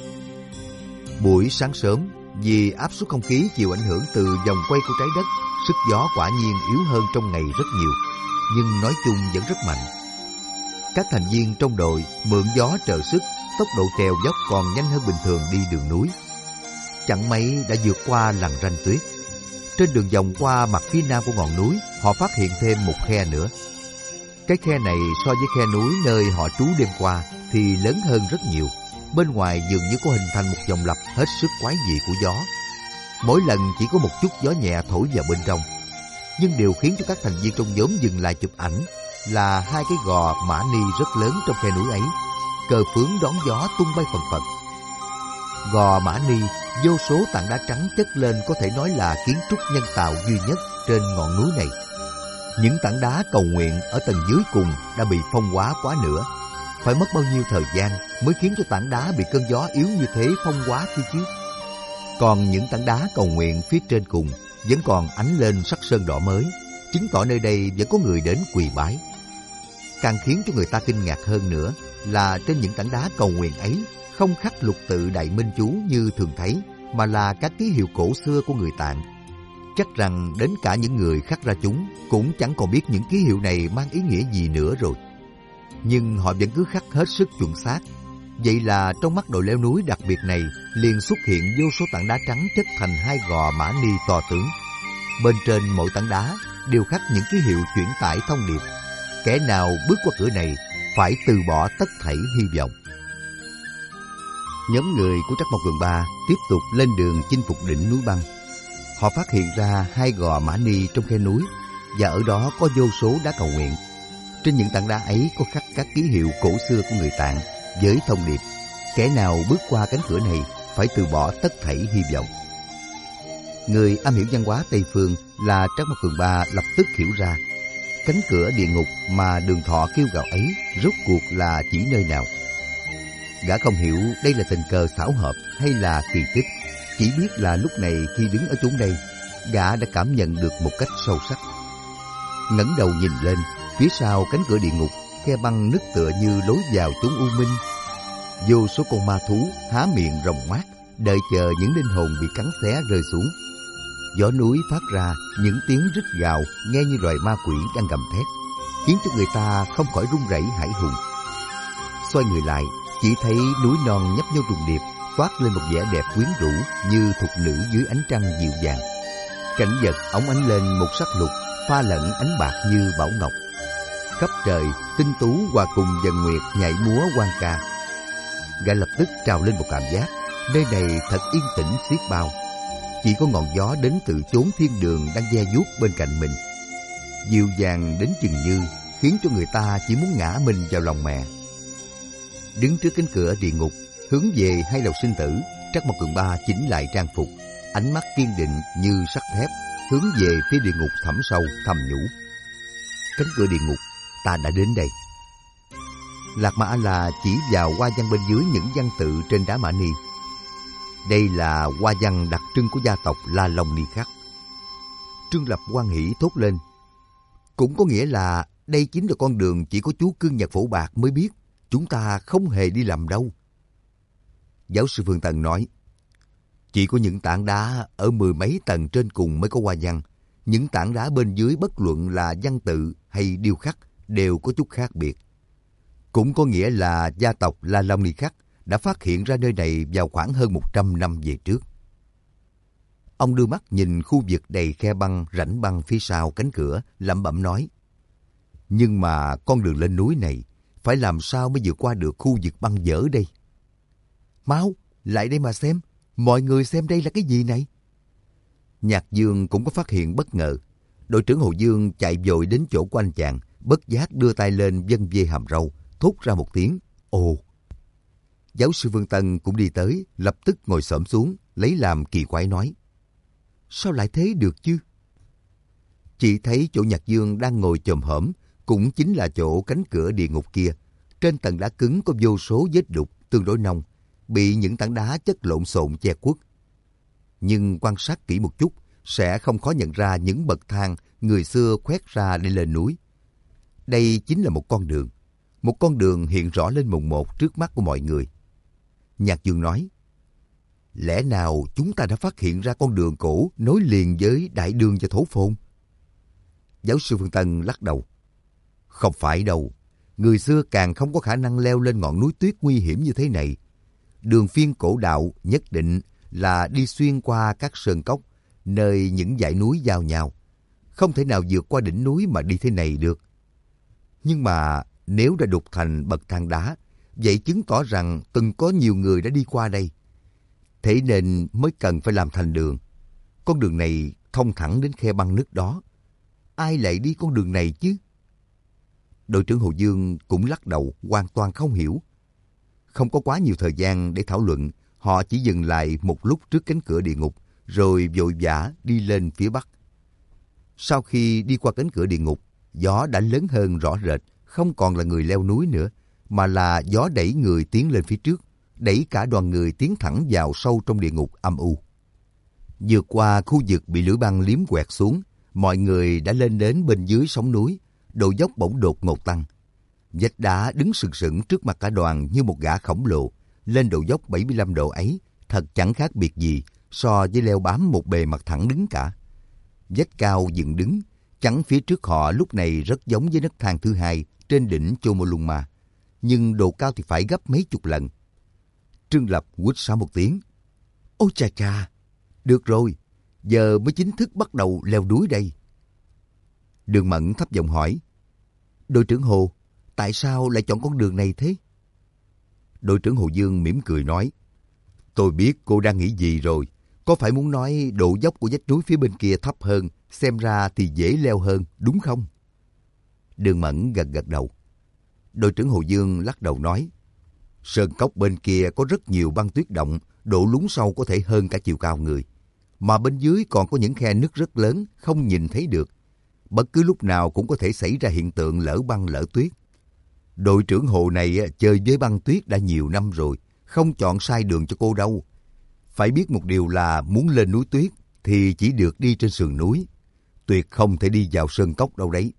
Buổi sáng sớm, vì áp suất không khí chịu ảnh hưởng từ vòng quay của trái đất, sức gió quả nhiên yếu hơn trong ngày rất nhiều, nhưng nói chung vẫn rất mạnh. Các thành viên trong đội mượn gió trợ sức, tốc độ trèo dốc còn nhanh hơn bình thường đi đường núi. Chẳng mấy đã vượt qua lằn ranh tuyết. Trên đường vòng qua mặt phía nam của ngọn núi, họ phát hiện thêm một khe nữa. Cái khe này so với khe núi nơi họ trú đêm qua thì lớn hơn rất nhiều. Bên ngoài dường như có hình thành một vòng lặp hết sức quái dị của gió. Mỗi lần chỉ có một chút gió nhẹ thổi vào bên trong. Nhưng điều khiến cho các thành viên trong nhóm dừng lại chụp ảnh là hai cái gò mã ni rất lớn trong khe núi ấy. Cờ phướng đón gió tung bay phần phật. Gò mã ni, vô số tảng đá trắng chất lên có thể nói là kiến trúc nhân tạo duy nhất trên ngọn núi này. Những tảng đá cầu nguyện ở tầng dưới cùng đã bị phong hóa quá nữa. Phải mất bao nhiêu thời gian mới khiến cho tảng đá bị cơn gió yếu như thế phong hóa kia chứ? Còn những tảng đá cầu nguyện phía trên cùng vẫn còn ánh lên sắc sơn đỏ mới, chứng tỏ nơi đây vẫn có người đến quỳ bái. Càng khiến cho người ta kinh ngạc hơn nữa là trên những tảng đá cầu nguyện ấy không khắc lục tự Đại Minh chú như thường thấy, mà là các ký hiệu cổ xưa của người Tạng. Chắc rằng đến cả những người khắc ra chúng cũng chẳng còn biết những ký hiệu này mang ý nghĩa gì nữa rồi. Nhưng họ vẫn cứ khắc hết sức chuẩn xác. Vậy là trong mắt đội leo núi đặc biệt này liền xuất hiện vô số tảng đá trắng chất thành hai gò mã ni to tướng. Bên trên mỗi tảng đá đều khắc những ký hiệu chuyển tải thông điệp. Kẻ nào bước qua cửa này phải từ bỏ tất thảy hy vọng. Nhóm người của Trắc Mộc Cường Ba tiếp tục lên đường chinh phục đỉnh núi băng. Họ phát hiện ra hai gò mã ni trong khe núi, và ở đó có vô số đá cầu nguyện. Trên những tảng đá ấy có khắc các ký hiệu cổ xưa của người Tạng với thông điệp: kẻ nào bước qua cánh cửa này phải từ bỏ tất thảy hy vọng. Người am hiểu văn hóa Tây phương là Trắc Mộc Cường Ba lập tức hiểu ra cánh cửa địa ngục mà Đường Thọ kêu gào ấy rốt cuộc là chỉ nơi nào. Gã không hiểu đây là tình cờ xảo hợp hay là kỳ tích, chỉ biết là lúc này khi đứng ở chốn đây, gã đã cảm nhận được một cách sâu sắc. Ngẩng đầu nhìn lên, phía sau cánh cửa địa ngục, khe băng nứt tựa như lối vào chốn u minh. Vô số con ma thú há miệng rồng ngoác, đợi chờ những linh hồn bị cắn xé rơi xuống. Gió núi phát ra những tiếng rít gào nghe như loài ma quỷ đang gầm thét, khiến cho người ta không khỏi run rẩy hãi hùng. Xoay người lại, chỉ thấy núi non nhấp nhô trùng điệp, toát lên một vẻ đẹp quyến rũ như thục nữ dưới ánh trăng dịu dàng. Cảnh vật óng ánh lên một sắc lục pha lẫn ánh bạc như bảo ngọc. Khắp trời tinh tú hòa cùng dần nguyệt nhảy múa hoan ca. Gã lập tức trào lên một cảm giác nơi này thật yên tĩnh xiết bao. Chỉ có ngọn gió đến từ chốn thiên đường đang ve vuốt bên cạnh mình, dịu dàng đến chừng như khiến cho người ta chỉ muốn ngã mình vào lòng mẹ. Đứng trước cánh cửa địa ngục hướng về hai lầu sinh tử, Trắc Mộc Cường Ba chỉnh lại trang phục, ánh mắt kiên định như sắt thép, hướng về phía địa ngục thẳm sâu thầm nhủ: cánh cửa địa ngục, ta đã đến đây. Lạc Ma A-la chỉ vào hoa văn bên dưới những văn tự trên đá mã ni. Đây là hoa văn đặc trưng của gia tộc La Long Ni khắc. Trương Lập hoan hỉ thốt lên: cũng có nghĩa là đây chính là con đường chỉ có chú Cương Nhật Phổ Bạc mới biết, chúng ta không hề đi lầm đâu. Giáo sư Phương Tần nói: chỉ có những tảng đá ở mười mấy tầng trên cùng mới có hoa văn. Những tảng đá bên dưới bất luận là văn tự hay điêu khắc đều có chút khác biệt. Cũng có nghĩa là gia tộc La Long Ni khắc đã phát hiện ra nơi này vào khoảng hơn 100 năm về trước. Ông đưa mắt nhìn khu vực đầy khe băng, rãnh băng phía sau cánh cửa, lẩm bẩm nói: nhưng mà con đường lên núi này phải làm sao mới vượt qua được khu vực băng dở đây? Mau, lại đây mà xem, mọi người xem đây là cái gì này? Nhạc Dương cũng có phát hiện bất ngờ. Đội trưởng Hồ Dương chạy vội đến chỗ của anh chàng, bất giác đưa tay lên vân vê hàm râu, thốt ra một tiếng ồ. Giáo sư Vương Tân cũng đi tới, lập tức ngồi xổm xuống, lấy làm kỳ quái nói: sao lại thế được chứ? Chị thấy chỗ Nhạc Dương đang ngồi chồm hổm cũng chính là chỗ cánh cửa địa ngục kia. Trên tầng đá cứng có vô số vết đục tương đối nông, bị những tảng đá chất lộn xộn che khuất. Nhưng quan sát kỹ một chút sẽ không khó nhận ra những bậc thang người xưa khoét ra để lên núi. Đây chính là một con đường hiện rõ lên mồn một trước mắt của mọi người. Nhạc Dương nói: lẽ nào chúng ta đã phát hiện ra con đường cổ nối liền với đại đường và thổ phồn? Giáo sư Phương Tân lắc đầu: không phải đâu, người xưa càng không có khả năng leo lên ngọn núi tuyết nguy hiểm như thế này. Đường phiên cổ đạo nhất định là đi xuyên qua các sơn cốc, nơi những dãy núi giao nhau. Không thể nào vượt qua đỉnh núi mà đi thế này được. Nhưng mà nếu đã đục thành bậc thang đá, vậy chứng tỏ rằng từng có nhiều người đã đi qua đây. Thế nên mới cần phải làm thành đường. con đường này thông thẳng đến khe băng nước đó. Ai lại đi con đường này chứ? Đội trưởng Hồ Dương cũng lắc đầu, hoàn toàn không hiểu. Không có quá nhiều thời gian để thảo luận, họ chỉ dừng lại một lúc trước cánh cửa địa ngục, rồi vội vã đi lên phía bắc. Sau khi đi qua cánh cửa địa ngục, gió đã lớn hơn rõ rệt, không còn là người leo núi nữa, mà là gió đẩy người tiến lên phía trước, đẩy cả đoàn người tiến thẳng vào sâu trong địa ngục âm u. Vượt qua khu vực bị lưỡi băng liếm quẹt xuống, mọi người đã lên đến bên dưới sóng núi, độ dốc bỗng đột ngột tăng. Vách đá đứng sừng sững trước mặt cả đoàn như một gã khổng lồ, lên độ dốc 75 độ ấy, thật chẳng khác biệt gì so với leo bám một bề mặt thẳng đứng cả. Vách cao dựng đứng, chắn phía trước họ lúc này rất giống với nấc thang thứ hai trên đỉnh Chomolungma, nhưng độ cao thì phải gấp mấy chục lần. Trương Lập huýt sáo một tiếng. Ôi chà chà, được rồi, giờ mới chính thức bắt đầu leo núi đây. Đường Mẫn thấp giọng hỏi, đội trưởng Hồ, tại sao lại chọn con đường này thế? Đội trưởng Hồ Dương mỉm cười nói, tôi biết cô đang nghĩ gì rồi. Có phải muốn nói độ dốc của vách núi phía bên kia thấp hơn, xem ra thì dễ leo hơn, đúng không? Đường Mẫn gật gật đầu. Đội trưởng Hồ Dương lắc đầu nói, sơn cốc bên kia có rất nhiều băng tuyết động, độ lún sâu có thể hơn cả chiều cao người. Mà bên dưới còn có những khe nứt rất lớn, không nhìn thấy được. Bất cứ lúc nào cũng có thể xảy ra hiện tượng lỡ băng lỡ tuyết. Đội trưởng Hồ này chơi với băng tuyết đã nhiều năm rồi, không chọn sai đường cho cô đâu. Phải biết một điều là muốn lên núi tuyết thì chỉ được đi trên sườn núi, tuyệt không thể đi vào sơn cốc đâu đấy.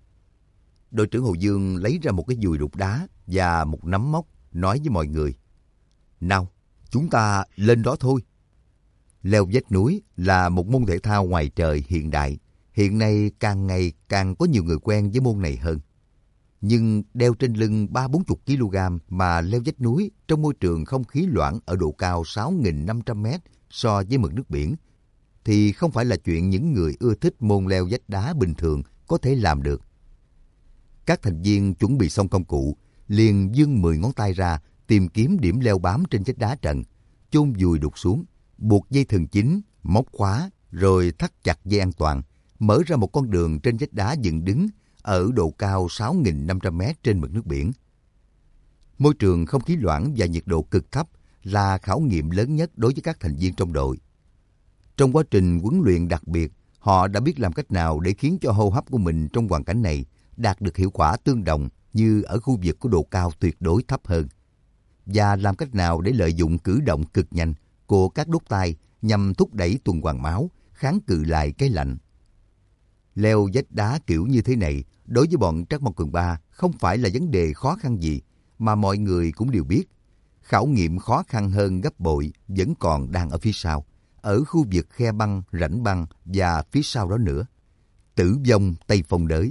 Đội trưởng Hồ Dương lấy ra một cái dùi đục đá và một nắm móc, nói với mọi người, nào, chúng ta lên đó thôi. Leo vách núi là một môn thể thao ngoài trời hiện đại, hiện nay càng ngày càng có nhiều người quen với môn này hơn. Nhưng đeo trên lưng 30-40 kg mà leo vách núi trong môi trường không khí loãng ở độ cao 6.500 mét so với mực nước biển thì không phải là chuyện những người ưa thích môn leo vách đá bình thường có thể làm được. Các thành viên chuẩn bị xong công cụ, liền giương 10 ngón tay ra tìm kiếm điểm leo bám trên vách đá trần, chôn vùi đục xuống, buộc dây thừng chính, móc khóa, rồi thắt chặt dây an toàn, mở ra một con đường trên vách đá dựng đứng ở độ cao 6.500 mét trên mực nước biển. Môi trường không khí loãng và nhiệt độ cực thấp là khảo nghiệm lớn nhất đối với các thành viên trong đội. Trong quá trình huấn luyện đặc biệt, họ đã biết làm cách nào để khiến cho hô hấp của mình trong hoàn cảnh này đạt được hiệu quả tương đồng như ở khu vực có độ cao tuyệt đối thấp hơn, và làm cách nào để lợi dụng cử động cực nhanh của các đốt tay nhằm thúc đẩy tuần hoàn máu, kháng cự lại cái lạnh. Leo vách đá kiểu như thế này, đối với bọn Trắc Mộc Cường Ba không phải là vấn đề khó khăn gì, mà mọi người cũng đều biết. Khảo nghiệm khó khăn hơn gấp bội vẫn còn đang ở phía sau, ở khu vực khe băng, rãnh băng và phía sau đó nữa. Tử vong Tây Phong Đới.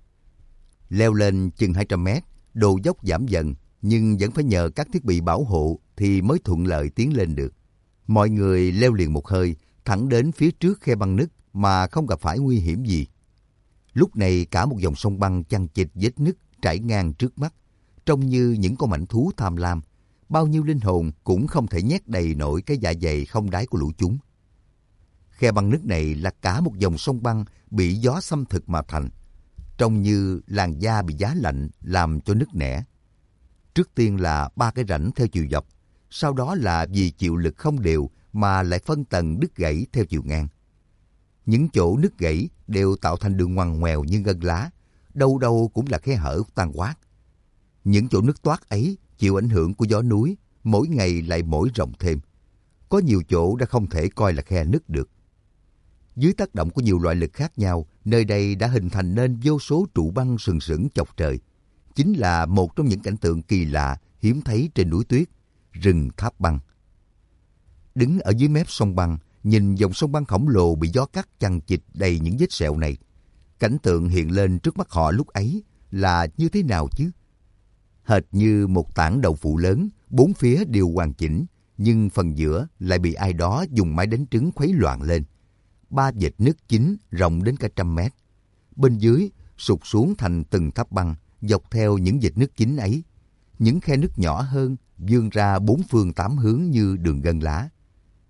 Leo lên chừng 200 mét, độ dốc giảm dần, nhưng vẫn phải nhờ các thiết bị bảo hộ thì mới thuận lợi tiến lên được. Mọi người leo liền một hơi, thẳng đến phía trước khe băng nứt mà không gặp phải nguy hiểm gì. Lúc này cả một dòng sông băng chằng chịt vết nứt trải ngang trước mắt, trông như những con mãnh thú tham lam. Bao nhiêu linh hồn cũng không thể nhét đầy nổi cái dạ dày không đáy của lũ chúng. Khe băng nứt này là cả một dòng sông băng bị gió xâm thực mà thành, trông như làn da bị giá lạnh làm cho nứt nẻ. Trước tiên là 3 cái rãnh theo chiều dọc, sau đó là vì chịu lực không đều mà lại phân tầng đứt gãy theo chiều ngang. Những chỗ nứt gãy đều tạo thành đường ngoằn ngoèo như ngân lá, đâu đâu cũng là khe hở tan quát. Những chỗ nứt toát ấy chịu ảnh hưởng của gió núi, mỗi ngày lại mỗi rộng thêm. Có nhiều chỗ đã không thể coi là khe nứt được. Dưới tác động của nhiều loại lực khác nhau, nơi đây đã hình thành nên vô số trụ băng sừng sững chọc trời. Chính là một trong những cảnh tượng kỳ lạ hiếm thấy trên núi tuyết, rừng tháp băng. Đứng ở dưới mép sông băng, nhìn dòng sông băng khổng lồ bị gió cắt chằng chịt đầy những vết sẹo này, cảnh tượng hiện lên trước mắt họ lúc ấy là như thế nào chứ? Hệt như một tảng đậu phụ lớn, bốn phía đều hoàn chỉnh, nhưng phần giữa lại bị ai đó dùng máy đánh trứng khuấy loạn lên. 3 vệt nứt chính rộng đến cả 100 mét. Bên dưới sụt xuống thành từng tháp băng, dọc theo những vệt nứt chính ấy. Những khe nứt nhỏ hơn vươn ra 4 phương 8 hướng như đường gân lá.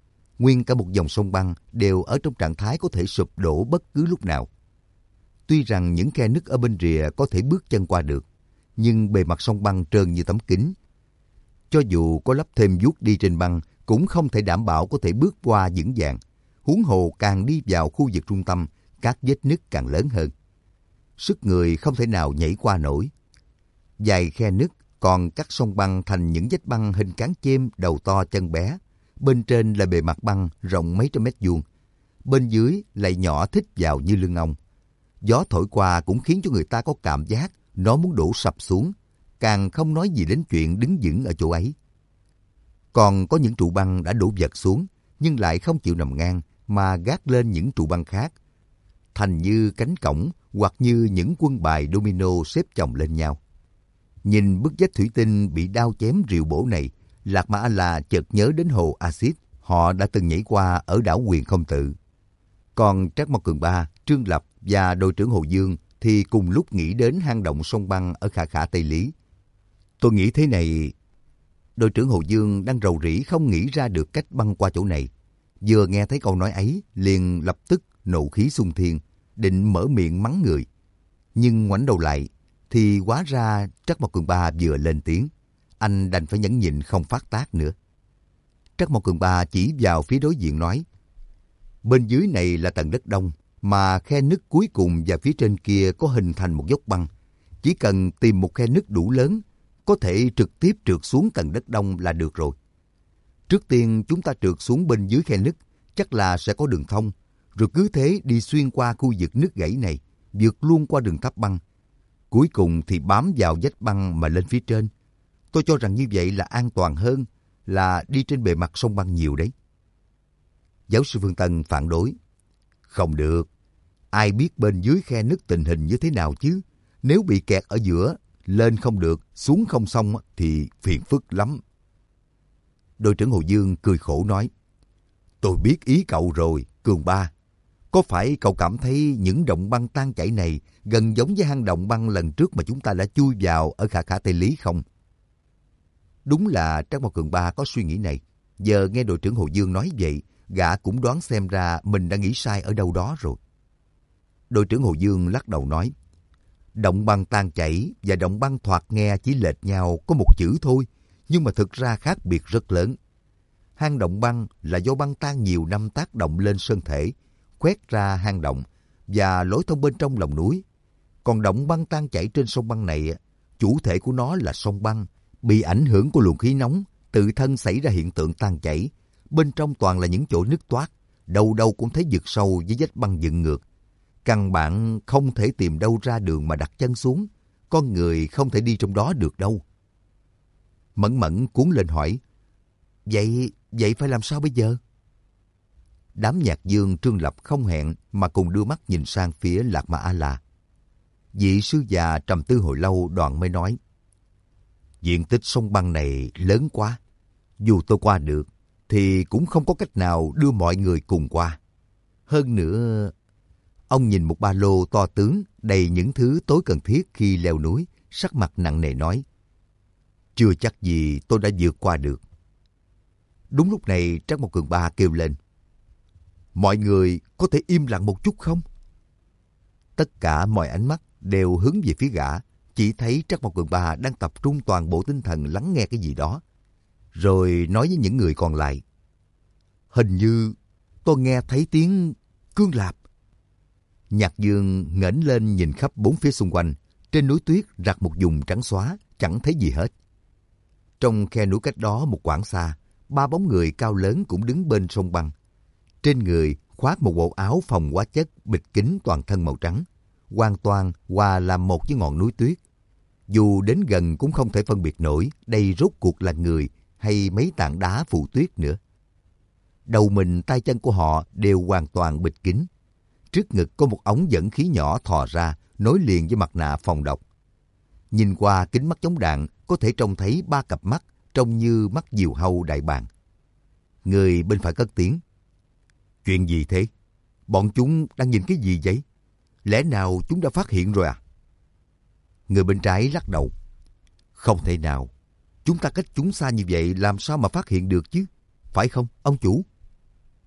nguyên cả một dòng sông băng đều ở trong trạng thái có thể sụp đổ bất cứ lúc nào. Tuy rằng những khe nứt ở bên rìa có thể bước chân qua được, nhưng bề mặt sông băng trơn như tấm kính. Cho dù có lắp thêm vuốt đi trên băng, cũng không thể đảm bảo có thể bước qua vững vàng. Huống hồ càng đi vào khu vực trung tâm, các vết nứt càng lớn hơn. Sức người không thể nào nhảy qua nổi. Vài khe nứt còn cắt sông băng thành những vách băng hình cán chim đầu to chân bé. Bên trên là bề mặt băng rộng mấy trăm mét vuông, bên dưới lại nhỏ thít vào như lưng ong. Gió thổi qua cũng khiến cho người ta có cảm giác nó muốn đổ sập xuống, càng không nói gì đến chuyện đứng vững ở chỗ ấy. Còn có những trụ băng đã đổ vật xuống, nhưng lại không chịu nằm ngang mà gác lên những trụ băng khác, thành như cánh cổng hoặc như những quân bài domino xếp chồng lên nhau. Nhìn bức vách thủy tinh bị đao chém rìu bổ này, Lạc Mã A-La chợt nhớ đến hồ Axit họ đã từng nhảy qua ở đảo Quyền Không Tự. Còn Trác Mao Cường Ba, Trương Lập và đội trưởng Hồ Dương thì cùng lúc nghĩ đến hang động sông băng ở Khả Khả Tây Lý. Tôi nghĩ thế này. Đội trưởng Hồ Dương đang rầu rĩ không nghĩ ra được cách băng qua chỗ này. Vừa nghe thấy câu nói ấy, liền lập tức nộ khí xung thiên, định mở miệng mắng người. Nhưng ngoảnh đầu lại, thì hóa ra Trác Mao Cường Ba vừa lên tiếng. Anh đành phải nhẫn nhịn không phát tác nữa. Trác Mao Cường Ba chỉ vào phía đối diện nói, bên dưới này là tầng đất đông, mà khe nứt cuối cùng và phía trên kia có hình thành một dốc băng. Chỉ cần tìm một khe nứt đủ lớn, có thể trực tiếp trượt xuống tầng đất đông là được rồi. Trước tiên chúng ta trượt xuống bên dưới khe nứt, chắc là sẽ có đường thông, rồi cứ thế đi xuyên qua khu vực nứt gãy này, vượt luôn qua đường tháp băng. Cuối cùng thì bám vào vách băng mà lên phía trên. Tôi cho rằng như vậy là an toàn hơn là đi trên bề mặt sông băng nhiều đấy. Giáo sư Phương Tân phản đối. Không được. Ai biết bên dưới khe nứt tình hình như thế nào chứ? Nếu bị kẹt ở giữa, lên không được, xuống không xong thì phiền phức lắm. Đội trưởng Hồ Dương cười khổ nói. Tôi biết ý cậu rồi, Cường Ba. Có phải cậu cảm thấy những động băng tan chảy này gần giống với hang động băng lần trước mà chúng ta đã chui vào ở Khả Khả Tây Lý không? Đúng là Trác Mao Cường Ba có suy nghĩ này. Giờ nghe đội trưởng Hồ Dương nói vậy, gã cũng đoán xem ra mình đã nghĩ sai ở đâu đó rồi. Đội trưởng Hồ Dương lắc đầu nói, động băng tan chảy và động băng thoạt nghe chỉ lệch nhau có một chữ thôi, nhưng mà thực ra khác biệt rất lớn. Hang động băng là do băng tan nhiều năm tác động lên sơn thể, khoét ra hang động và lối thông bên trong lòng núi. Còn động băng tan chảy trên sông băng này, chủ thể của nó là sông băng, bị ảnh hưởng của luồng khí nóng, tự thân xảy ra hiện tượng tan chảy. Bên trong toàn là những chỗ nứt toát, đâu đâu cũng thấy vực sâu với vách băng dựng ngược. Căn bản không thể tìm đâu ra đường mà đặt chân xuống, con người không thể đi trong đó được đâu. Mẫn Mẫn cuốn lên hỏi, Vậy phải làm sao bây giờ? Đám Nhạc Dương, Trương Lập không hẹn mà cùng đưa mắt nhìn sang phía Lạc Mã A-La. Vị sư già trầm tư hồi lâu đoạn mới nói, diện tích sông băng này lớn quá, dù tôi qua được thì cũng không có cách nào đưa mọi người cùng qua. Hơn nữa, ông nhìn một ba lô to tướng đầy những thứ tối cần thiết khi leo núi, sắc mặt nặng nề nói, chưa chắc gì tôi đã vượt qua được. Đúng lúc này Trác Mao Cường Ba kêu lên, mọi người có thể im lặng một chút không? Tất cả mọi ánh mắt đều hướng về phía gã, chỉ thấy Trác Mao Cường Ba đang tập trung toàn bộ tinh thần lắng nghe cái gì đó, rồi nói với những người còn lại, hình như tôi nghe thấy tiếng Cương Lạp. Nhạc Dương ngẩng lên nhìn khắp bốn phía xung quanh, trên núi tuyết rạc một vùng trắng xóa, chẳng thấy gì hết. Trong khe núi cách đó một quãng xa, ba bóng người cao lớn cũng đứng bên sông băng. Trên người khoác một bộ áo phòng hóa chất bịt kín toàn thân màu trắng, hoàn toàn hòa làm một với ngọn núi tuyết. Dù đến gần cũng không thể phân biệt nổi đây rốt cuộc là người hay mấy tảng đá phủ tuyết nữa. Đầu mình, tay chân của họ đều hoàn toàn bịt kín. Trước ngực có một ống dẫn khí nhỏ thò ra, nối liền với mặt nạ phòng độc. Nhìn qua kính mắt chống đạn, có thể trông thấy ba cặp mắt trông như mắt diều hâu đại bàng. Người bên phải cất tiếng, chuyện gì thế? Bọn chúng đang nhìn cái gì vậy? Lẽ nào chúng đã phát hiện rồi à? Người bên trái lắc đầu, không thể nào. Chúng ta cách chúng xa như vậy làm sao mà phát hiện được chứ? Phải không, ông chủ?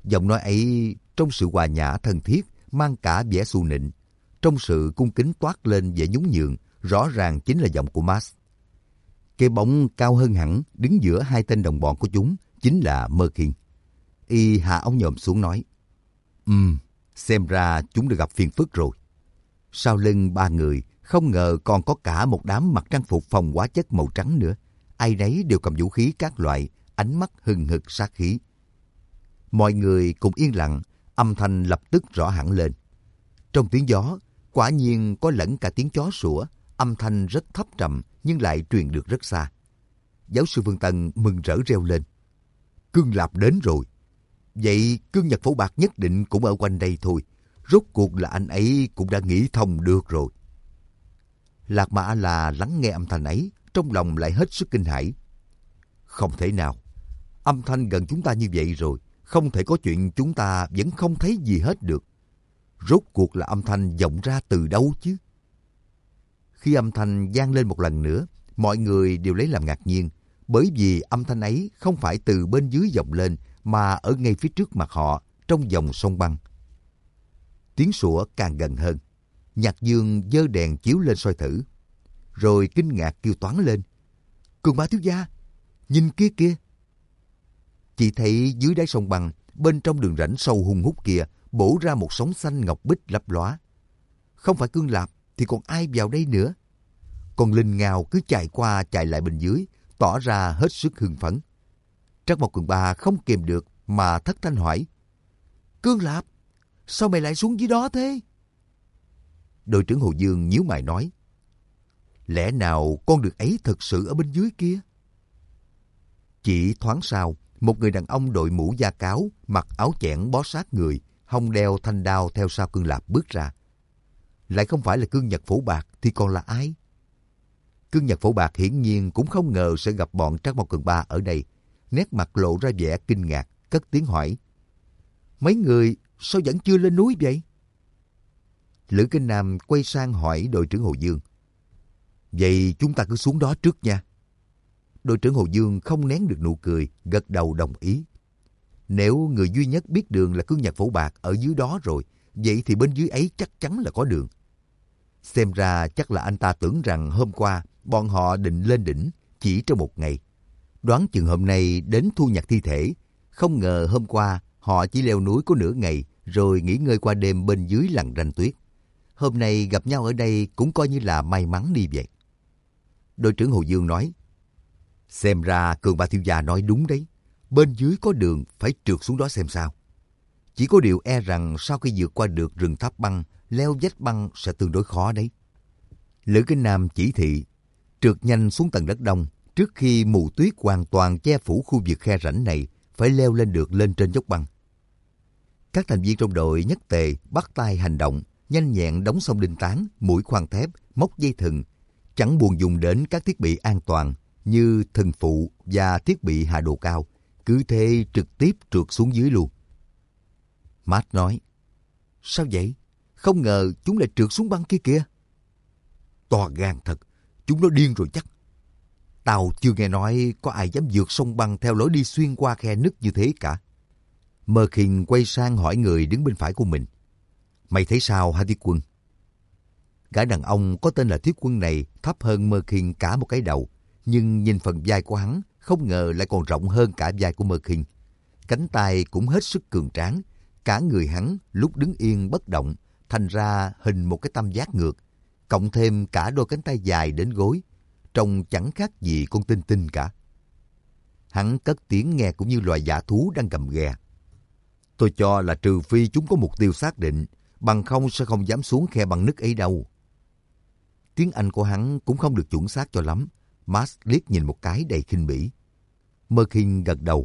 Giọng nói ấy trong sự hòa nhã thân thiết, mang cả vẻ xu nịnh. Trong sự cung kính toát lên vẻ nhún nhường, rõ ràng chính là giọng của Max. Cái bóng cao hơn hẳn, đứng giữa hai tên đồng bọn của chúng, chính là Merkin. Y hạ ống nhòm xuống nói, xem ra chúng đã gặp phiền phức rồi. Sau lưng ba người, không ngờ còn có cả một đám mặc trang phục phòng hóa chất màu trắng nữa. Ai nấy đều cầm vũ khí các loại, ánh mắt hừng hực sát khí. Mọi người cùng yên lặng, âm thanh lập tức rõ hẳn lên. Trong tiếng gió, quả nhiên có lẫn cả tiếng chó sủa, âm thanh rất thấp trầm nhưng lại truyền được rất xa. Giáo sư Phương Tân mừng rỡ reo lên. Cương Lạp đến rồi. Vậy Cương Nhật Phổ Bạc nhất định cũng ở quanh đây thôi. Rốt cuộc là anh ấy cũng đã nghĩ thông được rồi. Lạc Mà A-la lắng nghe âm thanh ấy, trong lòng lại hết sức kinh hãi. Không thể nào. Âm thanh gần chúng ta như vậy rồi, không thể có chuyện chúng ta vẫn không thấy gì hết được. Rốt cuộc là âm thanh vọng ra từ đâu chứ? Khi âm thanh vang lên một lần nữa, mọi người đều lấy làm ngạc nhiên, bởi vì âm thanh ấy không phải từ bên dưới vọng lên, mà ở ngay phía trước mặt họ, trong dòng sông băng. Tiếng sủa càng gần hơn. Nhạc Dương giơ đèn chiếu lên soi thử, rồi kinh ngạc kêu toáng lên. Cường Ba thiếu gia, nhìn kia kìa. Chỉ thấy dưới đáy sông băng, bên trong đường rãnh sâu hun hút kia, bổ ra một sóng xanh ngọc bích lấp lóa. Không phải Cương Lạp thì còn ai vào đây nữa? Còn Linh Ngao cứ chạy qua chạy lại bên dưới, tỏ ra hết sức hưng phấn. Trắc Mộc Cường Ba không kìm được mà thất thanh hỏi. Cương Lạp, sao mày lại xuống dưới đó thế? Đội trưởng Hồ Dương nhíu mày nói. Lẽ nào con đường ấy thực sự ở bên dưới kia? Chỉ thoáng sau, một người đàn ông đội mũ da cáo, mặc áo chẽn bó sát người, hông đeo thanh đao theo sau Cương Lạp bước ra. Lại không phải là Cương Nhật Phổ Bạc thì còn là ai? Cương Nhật Phổ Bạc hiển nhiên cũng không ngờ sẽ gặp bọn Trắc Mộc Cường Ba ở đây. Nét mặt lộ ra vẻ kinh ngạc, cất tiếng hỏi. Mấy người sao vẫn chưa lên núi vậy? Lữ Kinh Nam quay sang hỏi đội trưởng Hồ Dương. Vậy chúng ta cứ xuống đó trước nha. Đội trưởng Hồ Dương không nén được nụ cười, gật đầu đồng ý. Nếu người duy nhất biết đường là Cương Nhật Phổ Bạc ở dưới đó rồi, vậy thì bên dưới ấy chắc chắn là có đường. Xem ra chắc là anh ta tưởng rằng hôm qua bọn họ định lên đỉnh chỉ trong một ngày. Đoán chừng hôm nay đến thu nhặt thi thể. Không ngờ hôm qua họ chỉ leo núi có nửa ngày rồi nghỉ ngơi qua đêm bên dưới lằn ranh tuyết. Hôm nay gặp nhau ở đây cũng coi như là may mắn đi vậy. Đội trưởng Hồ Dương nói. Xem ra Cường Ba thiếu gia nói đúng đấy. Bên dưới có đường, phải trượt xuống đó xem sao. Chỉ có điều e rằng sau khi vượt qua được rừng tháp băng, leo vách băng sẽ tương đối khó đấy. Lữ Kinh Nam chỉ thị, trượt nhanh xuống tầng đất đông. Trước khi mù tuyết hoàn toàn che phủ khu vực khe rãnh này, phải leo lên được lên trên dốc băng. Các thành viên trong đội nhất tề bắt tay hành động, nhanh nhẹn đóng xong đinh tán, mũi khoan thép, móc dây thừng, chẳng buồn dùng đến các thiết bị an toàn như thừng phụ và thiết bị hạ độ cao, cứ thế trực tiếp trượt xuống dưới luôn. Matt nói, sao vậy? Không ngờ chúng lại trượt xuống băng kia kìa. To gan thật, chúng nó điên rồi chắc. Tao chưa nghe nói có ai dám vượt sông băng theo lối đi xuyên qua khe nứt như thế cả. Merkin quay sang hỏi người đứng bên phải của mình. Mày thấy sao hả Thiết Quân? Gã đàn ông có tên là Thiết Quân này thấp hơn Merkin cả một cái đầu, nhưng nhìn phần vai của hắn không ngờ lại còn rộng hơn cả vai của Merkin. Cánh tay cũng hết sức cường tráng, cả người hắn lúc đứng yên bất động, thành ra hình một cái tam giác ngược, cộng thêm cả đôi cánh tay dài đến gối, trông chẳng khác gì con tinh tinh cả. Hắn cất tiếng nghe cũng như loài dã thú đang gầm ghè. Tôi cho là trừ phi chúng có mục tiêu xác định, bằng không sẽ không dám xuống khe băng nứt ấy đâu. Tiếng Anh của hắn cũng không được chuẩn xác cho lắm. Max liếc nhìn một cái đầy khinh bỉ. Merkin gật đầu.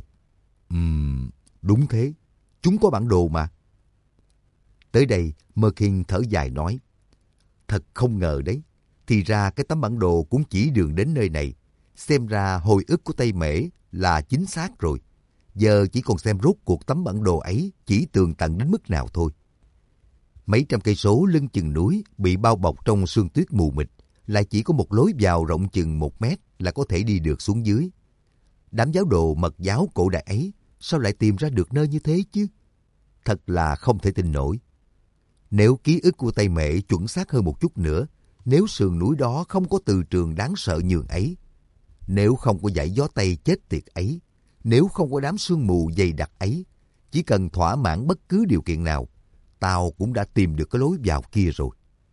Đúng thế, chúng có bản đồ mà. Tới đây, Merkin thở dài nói. Thật không ngờ đấy, thì ra cái tấm bản đồ cũng chỉ đường đến nơi này. Xem ra hồi ức của Tây Mễ là chính xác rồi. Giờ chỉ còn xem rốt cuộc tấm bản đồ ấy chỉ tường tận đến mức nào thôi. Mấy trăm cây số lưng chừng núi bị bao bọc trong sương tuyết mù mịt, lại chỉ có một lối vào rộng chừng 1 mét là có thể đi được xuống dưới. Đám giáo đồ Mật giáo cổ đại ấy sao lại tìm ra được nơi như thế chứ? thật là không thể tin nổi. Nếu ký ức của Tây Mễ chuẩn xác hơn một chút nữa, nếu sườn núi đó không có từ trường đáng sợ nhường ấy, nếu không có dải gió Tây chết tiệt ấy, nếu không có đám sương mù dày đặc ấy, chỉ cần thỏa mãn bất cứ điều kiện nào, tao cũng đã tìm được cái lối vào kia rồi.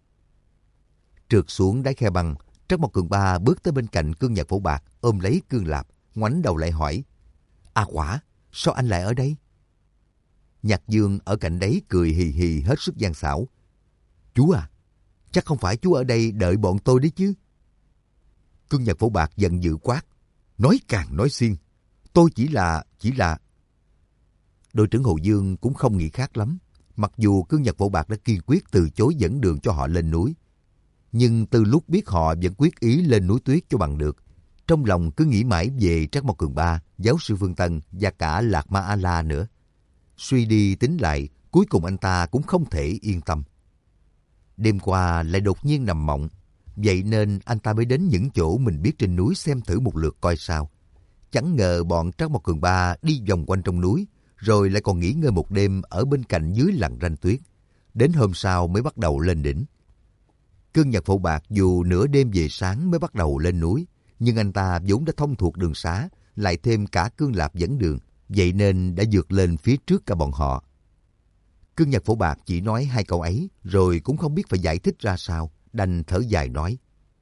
Trượt xuống đáy khe băng, Trắc Mộc Cường Ba bước tới bên cạnh Cương Nhật Phổ Bạc, ôm lấy Cương Lạp, ngoảnh đầu lại hỏi: A Quả, sao anh lại ở đây? Nhạc Dương ở cạnh đấy cười hì hì hết sức gian xảo: Chú à, chắc không phải chú ở đây đợi bọn tôi đấy chứ? Cương Nhật Phổ Bạc giận dữ quát: Nói càng nói xiên, tôi chỉ là... Đội trưởng Hồ Dương cũng không nghĩ khác lắm. Mặc dù Cương Nhật Phổ Bạc đã kiên quyết từ chối dẫn đường cho họ lên núi, nhưng từ lúc biết họ vẫn quyết ý lên núi tuyết cho bằng được, trong lòng cứ nghĩ mãi về Trắc Mộc Cường Ba, giáo sư Phương Tân và cả Lạc Ma A-la nữa. Suy đi tính lại, cuối cùng anh ta cũng không thể yên tâm. Đêm qua lại đột nhiên nằm mộng, vậy nên anh ta mới đến những chỗ mình biết trên núi xem thử một lượt coi sao. Chẳng ngờ bọn Trắc Mộc Cường Ba đi vòng quanh trong núi, rồi lại còn nghỉ ngơi một đêm ở bên cạnh dưới lằn ranh tuyết. Đến hôm sau mới bắt đầu lên đỉnh. Cương Nhật Phổ Bạc dù nửa đêm về sáng mới bắt đầu lên núi, nhưng anh ta vốn đã thông thuộc đường xá, lại thêm cả Cương Lạp dẫn đường, vậy nên đã vượt lên phía trước cả bọn họ. Cương Nhật Phổ Bạc chỉ nói 2 câu ấy, rồi cũng không biết phải giải thích ra sao, đành thở dài nói: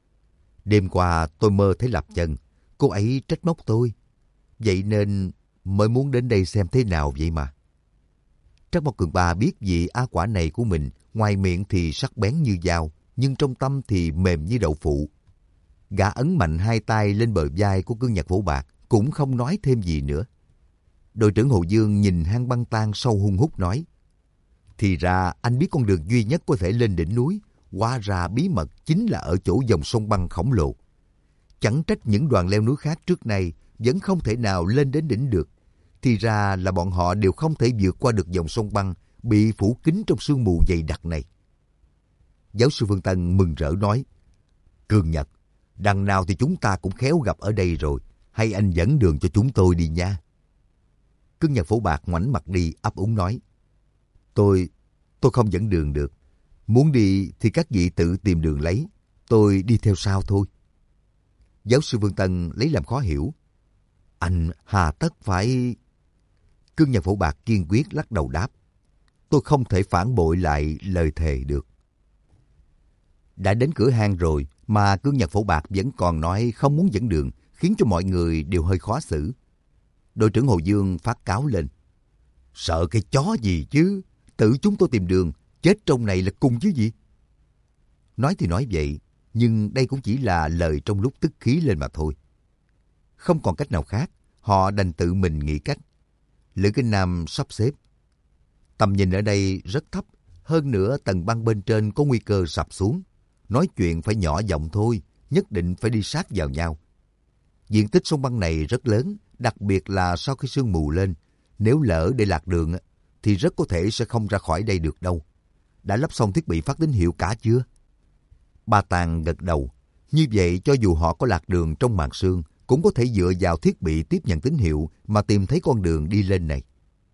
Đêm qua tôi mơ thấy Lạp Chân, cô ấy trách móc tôi, vậy nên mới muốn đến đây xem thế nào vậy mà. Trắc Mộc Cường Ba biết vị A Quả này của mình, ngoài miệng thì sắc bén như dao, nhưng trong tâm thì mềm như đậu phụ. Gã ấn mạnh 2 tay lên bờ vai của Cương Nhật Phổ Bạc, cũng không nói thêm gì nữa. Đội trưởng Hồ Dương nhìn hang băng tan sâu hun hút nói: Thì ra anh biết con đường duy nhất có thể lên đỉnh núi, hóa ra bí mật chính là ở chỗ dòng sông băng khổng lồ. Chẳng trách những đoàn leo núi khác trước nay vẫn không thể nào lên đến đỉnh được. Thì ra là bọn họ đều không thể vượt qua được dòng sông băng bị phủ kín trong sương mù dày đặc này. Giáo sư Phương Tân mừng rỡ nói: Cương Nhật, đằng nào thì chúng ta cũng khéo gặp ở đây rồi, hay anh dẫn đường cho chúng tôi đi nha. Cương Nhật Phổ Bạc ngoảnh mặt đi, ấp úng nói: Tôi không dẫn đường được. Muốn đi thì các vị tự tìm đường lấy, tôi đi theo sau thôi. Giáo sư Phương Tân lấy làm khó hiểu: Anh hà tất phải... Cương Nhật Phổ Bạc kiên quyết lắc đầu đáp: Tôi không thể phản bội lại lời thề được. Đã đến cửa hang rồi mà Cương Nhật Phổ Bạc vẫn còn nói không muốn dẫn đường, khiến cho mọi người đều hơi khó xử. Đội trưởng Hồ Dương phát cáo lên: Sợ cái chó gì chứ, tự chúng tôi tìm đường, chết trong này là cùng chứ gì. Nói thì nói vậy, nhưng đây cũng chỉ là lời trong lúc tức khí lên mà thôi. Không còn cách nào khác, họ đành tự mình nghĩ cách. Lữ Kinh Nam sắp xếp. Tầm nhìn ở đây rất thấp, hơn nữa tầng băng bên trên có nguy cơ sập xuống. Nói chuyện phải nhỏ giọng thôi, nhất định phải đi sát vào nhau. Diện tích sông băng này rất lớn, đặc biệt là sau khi sương mù lên. Nếu lỡ để lạc đường thì rất có thể sẽ không ra khỏi đây được đâu. Đã lắp xong thiết bị phát tín hiệu cả chưa? Ba Tàng gật đầu. Như vậy cho dù họ có lạc đường trong màn sương, cũng có thể dựa vào thiết bị tiếp nhận tín hiệu mà tìm thấy con đường đi lên này.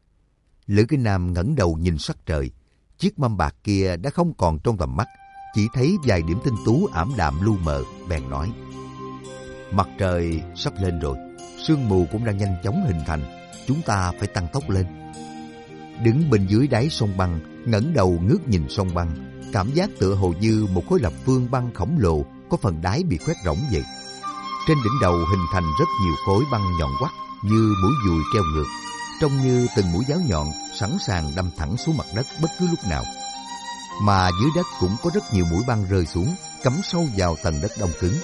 Lữ Kinh Nam ngẩng đầu nhìn sắc trời. Chiếc mâm bạc kia đã không còn trong tầm mắt, chỉ thấy vài điểm tinh tú ảm đạm lu mờ, bèn nói: Mặt trời sắp lên rồi, sương mù cũng đang nhanh chóng hình thành, chúng ta phải tăng tốc lên. Đứng bên dưới đáy sông băng, ngẩng đầu ngước nhìn sông băng, cảm giác tựa hồ như một khối lập phương băng khổng lồ có phần đáy bị khoét rỗng vậy. Trên đỉnh đầu hình thành rất nhiều khối băng nhọn quắt như mũi dùi treo ngược, trông như từng mũi giáo nhọn sẵn sàng đâm thẳng xuống mặt đất bất cứ lúc nào. Mà dưới đất cũng có rất nhiều mũi băng rơi xuống, cắm sâu vào tầng đất đông cứng.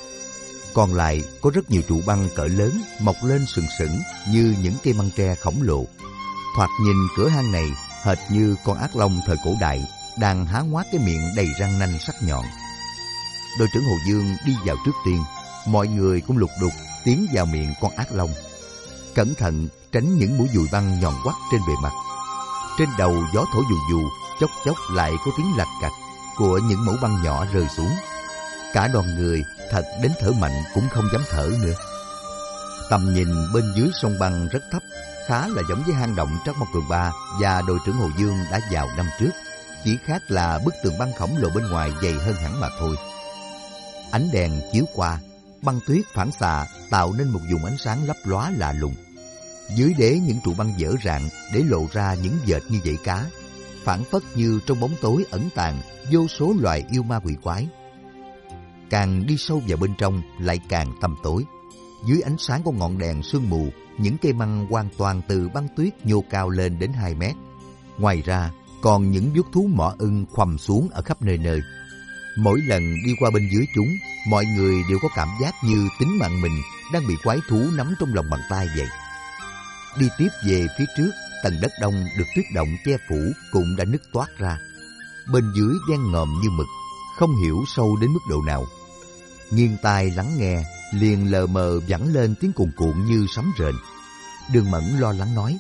Còn lại có rất nhiều trụ băng cỡ lớn mọc lên sừng sững như những cây măng tre khổng lồ. Thoạt nhìn cửa hang này hệt như con ác long thời cổ đại đang há ngoác cái miệng đầy răng nanh sắc nhọn. Đội trưởng Hồ Dương đi vào trước tiên, mọi người cũng lục đục tiến vào miệng con ác long. Cẩn thận tránh những mũi dùi băng nhọn quắt trên bề mặt. Trên đầu gió thổi dù dù, chốc chốc lại có tiếng lạch cạch của những mẩu băng nhỏ rơi xuống. Cả đoàn người thật đến thở mạnh cũng không dám thở nữa. Tầm nhìn bên dưới sông băng rất thấp, khá là giống với hang động Trắc Mộc Cường Ba và đội trưởng Hồ Dương đã vào năm trước, chỉ khác là bức tường băng khổng lồ bên ngoài dày hơn hẳn mà thôi. Ánh đèn chiếu qua, băng tuyết phản xạ tạo nên một vùng ánh sáng lấp lóa lạ lùng. Dưới đế những trụ băng dở rạng để lộ ra những vệt như dãy cá, phảng phất như trong bóng tối ẩn tàng vô số loài yêu ma quỷ quái. Càng đi sâu vào bên trong lại càng tăm tối. Dưới ánh sáng của ngọn đèn sương mù, những cây măng hoàn toàn từ băng tuyết nhô cao lên đến 2 mét. Ngoài ra, còn những vuốt thú mỏ ưng khoằm xuống ở khắp nơi nơi. Mỗi lần đi qua bên dưới chúng, mọi người đều có cảm giác như tính mạng mình đang bị quái thú nắm trong lòng bàn tay vậy. Đi tiếp về phía trước, tầng đất đông được tuyết động che phủ cũng đã nứt toát ra. Bên dưới đen ngòm như mực, không hiểu sâu đến mức độ nào. Nghiêng tai lắng nghe, liền lờ mờ vẳng lên tiếng cuồn cuộn như sấm rền. Đường Mẫn lo lắng nói,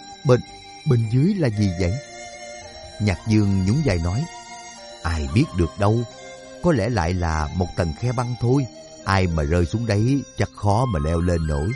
bên dưới là gì vậy? Nhạc Dương nhún vai nói, ai biết được đâu, có lẽ lại là một tầng khe băng thôi, ai mà rơi xuống đấy chắc khó mà leo lên nổi.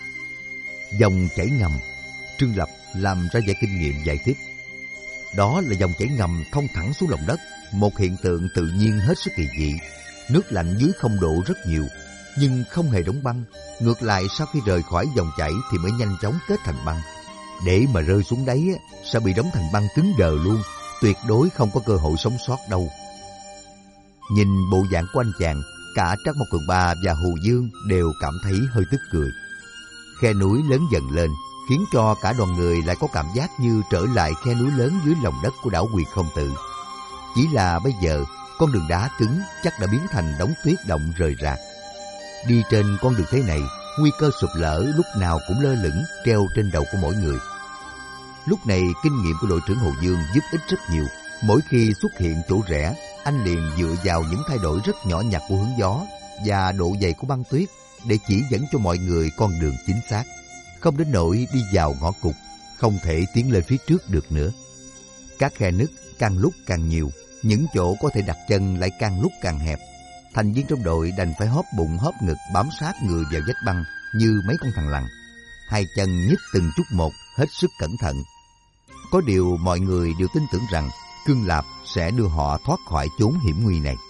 Dòng chảy ngầm, Trương Lập làm ra vẻ kinh nghiệm giải thích. Đó là dòng chảy ngầm thông thẳng xuống lòng đất, một hiện tượng tự nhiên hết sức kỳ dị. Nước lạnh dưới không độ rất nhiều, nhưng không hề đóng băng. Ngược lại sau khi rời khỏi dòng chảy thì mới nhanh chóng kết thành băng. Để mà rơi xuống đáy sẽ bị đóng thành băng cứng đờ luôn, tuyệt đối không có cơ hội sống sót đâu. Nhìn bộ dạng của anh chàng, cả Trắc Mộc Cường Ba và Hồ Dương đều cảm thấy hơi tức cười. Khe núi lớn dần lên, khiến cho cả đoàn người lại có cảm giác như trở lại khe núi lớn dưới lòng đất của đảo Huyền Không Tự. Chỉ là bây giờ, con đường đá cứng chắc đã biến thành đống tuyết động rời rạc. Đi trên con đường thế này, nguy cơ sụp lở lúc nào cũng lơ lửng treo trên đầu của mỗi người. Lúc này kinh nghiệm của đội trưởng Hồ Dương giúp ích rất nhiều. Mỗi khi xuất hiện chỗ rẽ, anh liền dựa vào những thay đổi rất nhỏ nhặt của hướng gió và độ dày của băng tuyết để chỉ dẫn cho mọi người con đường chính xác, không đến nỗi đi vào ngõ cụt, không thể tiến lên phía trước được nữa. Các khe nứt càng lúc càng nhiều, những chỗ có thể đặt chân lại càng lúc càng hẹp. Thành viên trong đội đành phải hóp bụng hóp ngực bám sát người vào vách băng như mấy con thằn lằn, hai chân nhích từng chút một, hết sức cẩn thận. Có điều mọi người đều tin tưởng rằng Cương Lạp sẽ đưa họ thoát khỏi chốn hiểm nguy này.